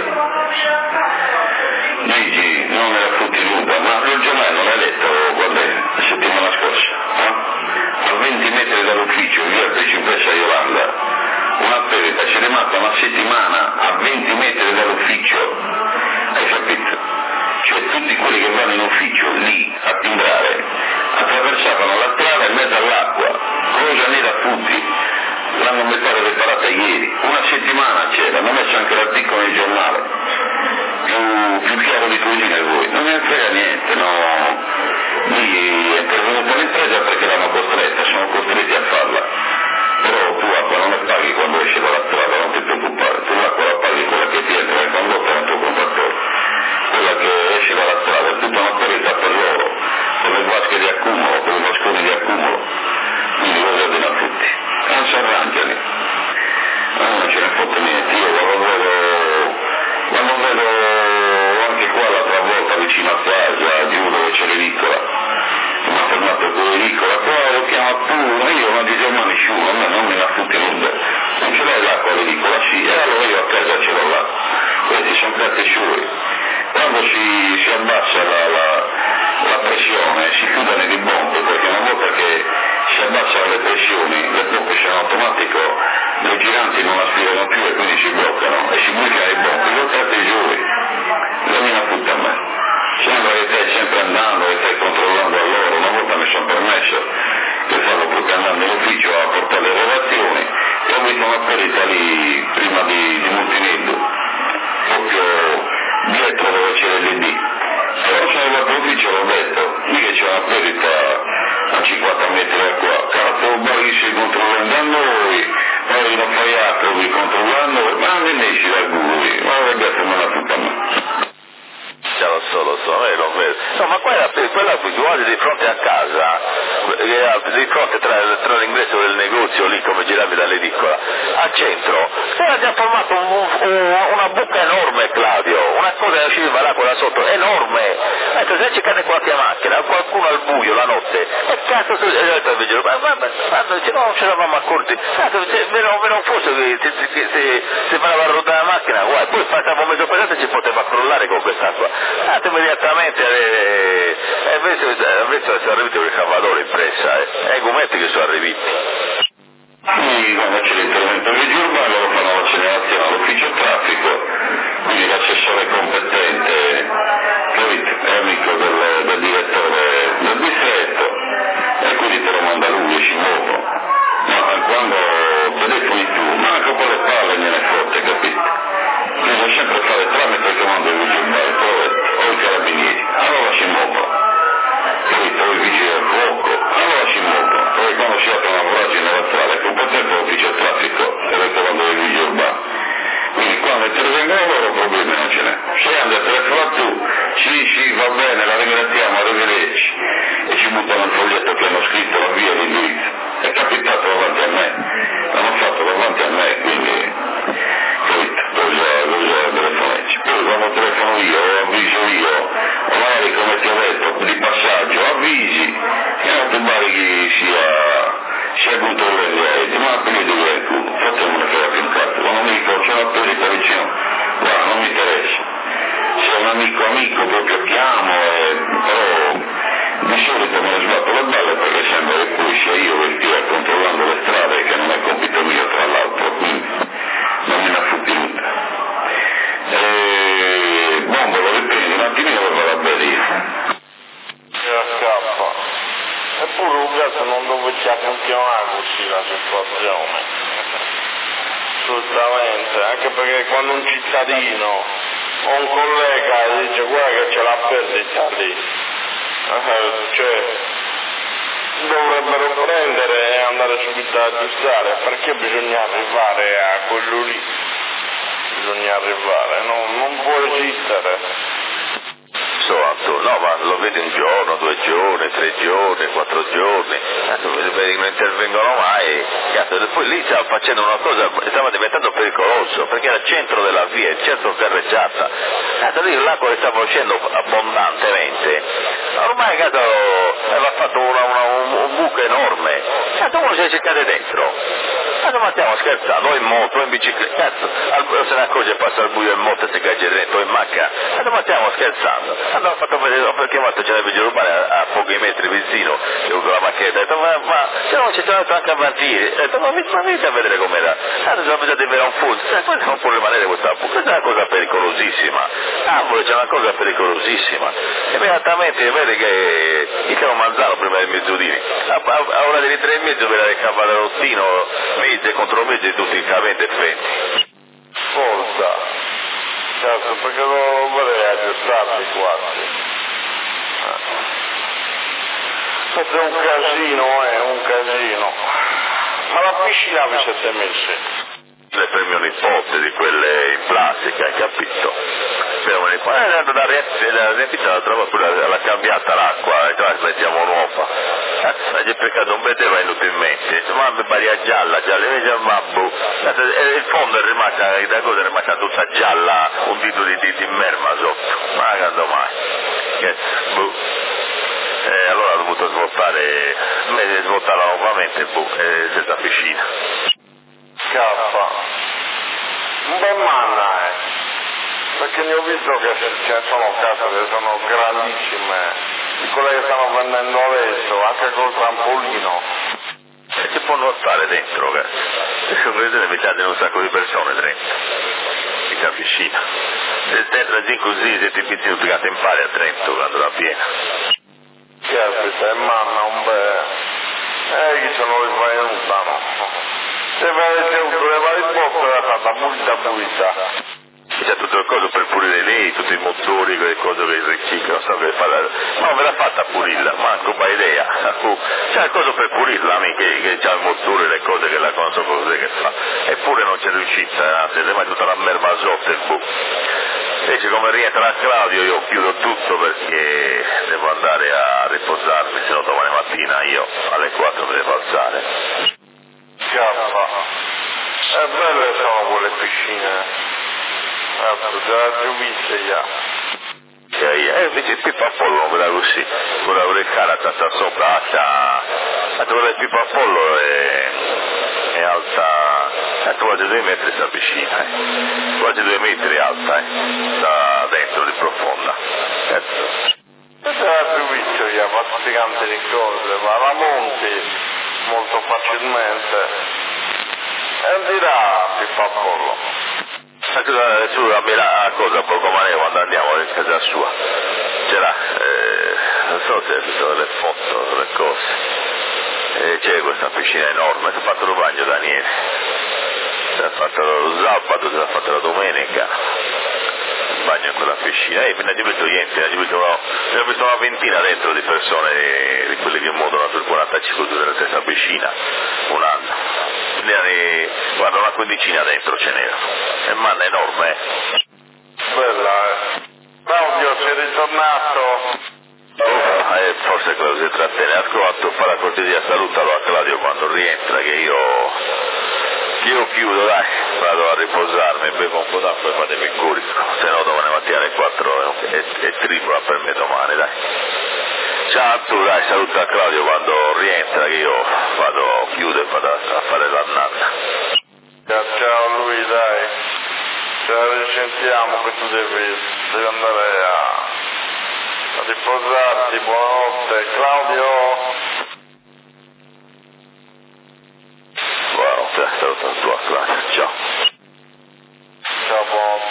Gigi non era fruttiluta, ma il giornale non l'ha letto, quando è, la settimana scorsa, eh? A venti metri dall'ufficio, via Principessa Yolanda, una perita, c'è rimasta una settimana a venti metri dall'ufficio, hai capito? Cioè tutti quelli che vanno in ufficio lì a timbrare attraversavano la strada in mezzo all'acqua, cosa nera a tutti, l'hanno metà riparata ieri, una settimana c'era, hanno messo anche l'articolo nel giornale, più, più chiaro di così nel voi, non ne frega niente, no, lì è intervenuta l'impresa perché l'hanno costretta, sono costretti a farla, però tu acqua non la paghi quando esci dalla strada, non ti preoccupare, tu l'acqua la paghi quella che ti entra nel condotto nel tuo contatore, quella che esce dalla strada è tutta una qualità per loro, con le vasche di accumulo, con i vasconi di accumulo, quindi lo vedono a tutti, non si arrangiano, no, non ce ne fotte niente, io quando vedo, quando vedo anche qua l'altra volta vicino a casa, giù dove c'è l'edicola, mi ha fermato con l'edicola, qua lo chiama pure, io non dicevo ma nessuno, a me non me ne ha tutti nulla, non ce l'hai l'acqua all'edicola, sì, e allora io a casa ce l'ho là, questi sono carte sciuri. Quando si, si abbassa la, la, la pressione si chiudono i bombe, perché una volta che si abbassano le pressioni le pompe sono automatico, le giranti non aspirano più e quindi si bloccano e si bloccano i bombe, lo tratti giuri, la mia puttana a me. Sembra che stai sempre andando e stai controllando a loro, una volta mi sono permesso di farlo proprio andando in ufficio a portare le relazioni e ho visto una perita lì prima di, di Multineddu, proprio dietro dove c'è l'L D. Allora sono arrivato all'ufficio e l'ho detto, lì che c'è una perita a cinquanta metri da qua, cazzo bravissimi controllando a noi, noi non fai altro di controllando, ma non ne esci dal guru, ma ragazzi non la tutta a me. Ce lo so, lo so, eh, lo vedo. No, ma quella, quella guardi di fronte a casa, di fronte tra, tra l'ingresso del negozio lì come girarmi dall'edicola, al centro, si era già formato un, un, una buca enorme, Claudio, una cosa che usciva là quella sotto, enorme. Ho detto, se cercate qualche macchina, qualcuno al buio la notte, e cazzo tu, e ho detto al vigile, ma guarda, dice, no, non ce l'avevamo accorti, cazzo, se non fosse che se, se, se, se me la va a ruotare la macchina, guarda, poi facciamo mezzo pesante e ci poteva crollare con quest'acqua. Andate immediatamente, e invece, invece sono arrivati i cavadori in pressa, eh, e i gometti che sono arrivati. Quindi quando c'è l'intervento del vigile urbano loro fanno la segnalazione all'ufficio traffico, quindi l'assessore competente, capite, è amico del, del direttore del distretto, e quindi te lo manda lui e ci muovo. Ma quando telefoni tu, manco con le palle gliene fotte, capite? Bisogna sempre fare tramite il comando del vigile urbano, o i carabinieri, allora ci muovo. Capite? O il vigile del fuoco, allora ci muovo. Poi quando si apre una voragine nella strada è competente l'ufficio traffico e il comando del vigile urbano. Quindi quando intervengono loro problemi non ce n'è. Se hanno a telefonare tu, sì sì va bene, la ringraziamo, arrivederci, e ci buttano il foglietto che hanno scritto la via e l'indirizzo. È capitato davanti a me, l'hanno fatto davanti a me, quindi capite, cosa telefonarci. Poi quando telefono io, o avviso io, o magari come ti ho detto, di passaggio, avvisi, che non ti pare che sia sia controllare, ma prima di quel facciamo una cosa che incazzo, quando mi dico c'è una persona vicino, guarda, non mi interessa, se è un amico amico proprio chiamo, eh, però di solito me ne sbatto le balle perché sembra che poi sia io che stia controllando le strade, che non è compito mio tra l'altro, quindi non me ne affutti nulla. E bombo lo riprendi un attimino per la bellezza. Scappa. Eppure un cazzo non doveva funzionare così la situazione. Assolutamente, anche perché quando un cittadino o un collega dice guarda che c'è la perdita lì, eh, cioè dovrebbero prendere e andare subito ad aggiustare, perché bisogna arrivare a quello lì, bisogna arrivare, non, non può esistere. No, ma lo vedi un giorno, due giorni, tre giorni, quattro giorni, non intervengono mai, cazzo, poi lì stava facendo una cosa, stava diventando pericoloso, perché era il centro della via, il centro carreggiata, cazzo, lì l'acqua che stava uscendo abbondantemente, ormai cazzo aveva fatto una, una, un, un buco enorme, cazzo uno si è cercato dentro, cazzo ma stiamo scherzando, o in moto, o in bicicletta, cazzo, se ne accorge passa al buio in moto e si cagge dentro, in macchina, cazzo ma stiamo scherzando, hanno fatto vedere, perché ma c'era il vigile urbano a, a pochi metri vicino, che ho avuto la macchetta, ho detto ma, ma se no c'è stato anche avanti, ho detto ma, ma venite a vedere com'era, allora sono bisogno di avere un fuso, eh, questo non può rimanere questa, questa è una cosa pericolosissima, ah, c'è una cosa pericolosissima, e immediatamente vede che il cavo Manzano prima del mezzodini, a, a, a ora delle tre e mezzo vede il cavalerottino, mezze contro mezze tutti caventi fenti. Forza. Cazzo, perché non vorrei aggiustarli quasi. Questo è un casino, è un casino. Ma la piscina vi siete messe? Le per mio nipote di quelle in plastica, hai capito? Per un nipote, eh, la riempita la trova pure, l'ha cambiata l'acqua, e la mettiamo nuova. Cazzo, gli peccato non vedeva inutilmente, ma mi pare gialla, gialla, invece ma boh. Il fondo è rimasto, la cosa è rimasta tutta gialla, un dito di, di, di merma sotto, ma quando mai? Che, boh. Eh, allora ho dovuto svuotare, svuotarla nuovamente, boh, eh, senza piscina. Scappa. Un bel manna, eh. Perché ne ho visto che ce ne sono case che sono grandissime, di quelle che stanno vendendo adesso, anche col trampolino. E si può nuotare dentro, cazzo. Vedete, mi un sacco di persone dentro. In la piscina. Se entra giù così, se ti pizzi tutti che impari a Trento quando la piena. Caspita, e manna un bel... Eh, chi se non li fai nulla, se avete avuto le varie botte era stata pulita pulita. C'è tutte le cose per pulire lei, tutti i motori, quelle cose che riciclano, so che fa la... ma non me l'ha fatta pulirla, manco pa' idea. C'è le cose per pulirla, amica, che, che c'ha il motore, le cose che la conosco così che fa. Eppure non c'è riuscita, anzi, è mai tutta una merma sotto il bu. Invece come rientra Claudio io chiudo tutto perché devo andare a riposarmi, se no domani mattina io alle quattro mi devo alzare. Scappa. E belle sono quelle piscine, ecco, già le ho viste già. E invece il Pippapollo, quella così, quella con il cara tanta sopra, sta, la tua del Pippapollo è, è alta, è quasi due metri sta piscina, eh. quasi due metri alta, eh. da dentro di profonda. Eh. E già l'ho visto già, fatti tante di cose, ma la monti molto facilmente, e al di là Pippapollo. Tu a me la cosa poco male quando andiamo in casa sua, c'era, eh, non so se hai visto le foto, le cose, e c'è questa piscina enorme, si è fatto il bagno Daniele, si è fatto lo sabato, si è fatto la domenica, il bagno in quella piscina, e ne ho visto niente, ne ho visto una, ne ho visto una ventina dentro di persone, di quelli che muovono sul quarantacinque della stessa piscina, un anno. Guarda, una quindicina dentro ce n'era, è manna enorme. Bella, eh. Claudio, sei ritornato? Oh, eh, forse quello si trattene al quattro, fa la cortesia, salutalo a Claudio quando rientra, che io, che io chiudo, dai, vado a riposarmi, bevo un po' d'acqua e fatemi il curico, se no domani mattina alle quattro è, è tripola per me domani, dai. Ciao tu, dai, saluta Claudio quando rientra, che io vado, chiudo e vado a fare la nanna. Ciao lui, dai, ci risentiamo che tu devi, devi andare a, a riposarti, buonanotte. Claudio? Buonanotte, saluta tu a Claudio, ciao. Ciao, buonanotte.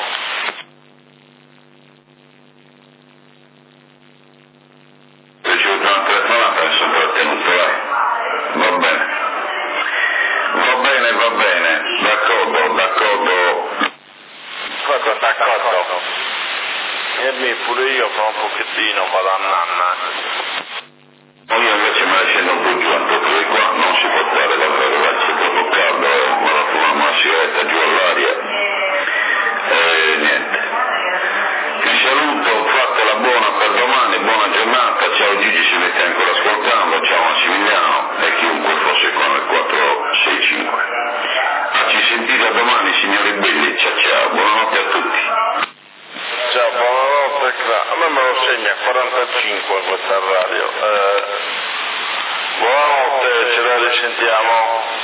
Va bene, va bene, va bene, d'accordo, d'accordo. Cosa d'accordo? E mi pure io fra un pochettino vado a nanna. Io invece me la scendo un po' giù, perché qua non si può stare, guarda ragazzi, è proprio caldo, eh, vado a fumare una sigaretta giù all'aria. E niente. Ti saluto, fatela buona per domani, buona giornata, ciao Gigi, si mette ancora ascoltando, ciao Massimiliano e chiunque fosse con il quattro sei cinque. Ah, ci sentite domani signori belli, ciao ciao, buonanotte a tutti. Ciao, buonanotte, a me me lo segna quarantacinque questa radio. Eh, buonanotte, ce la risentiamo.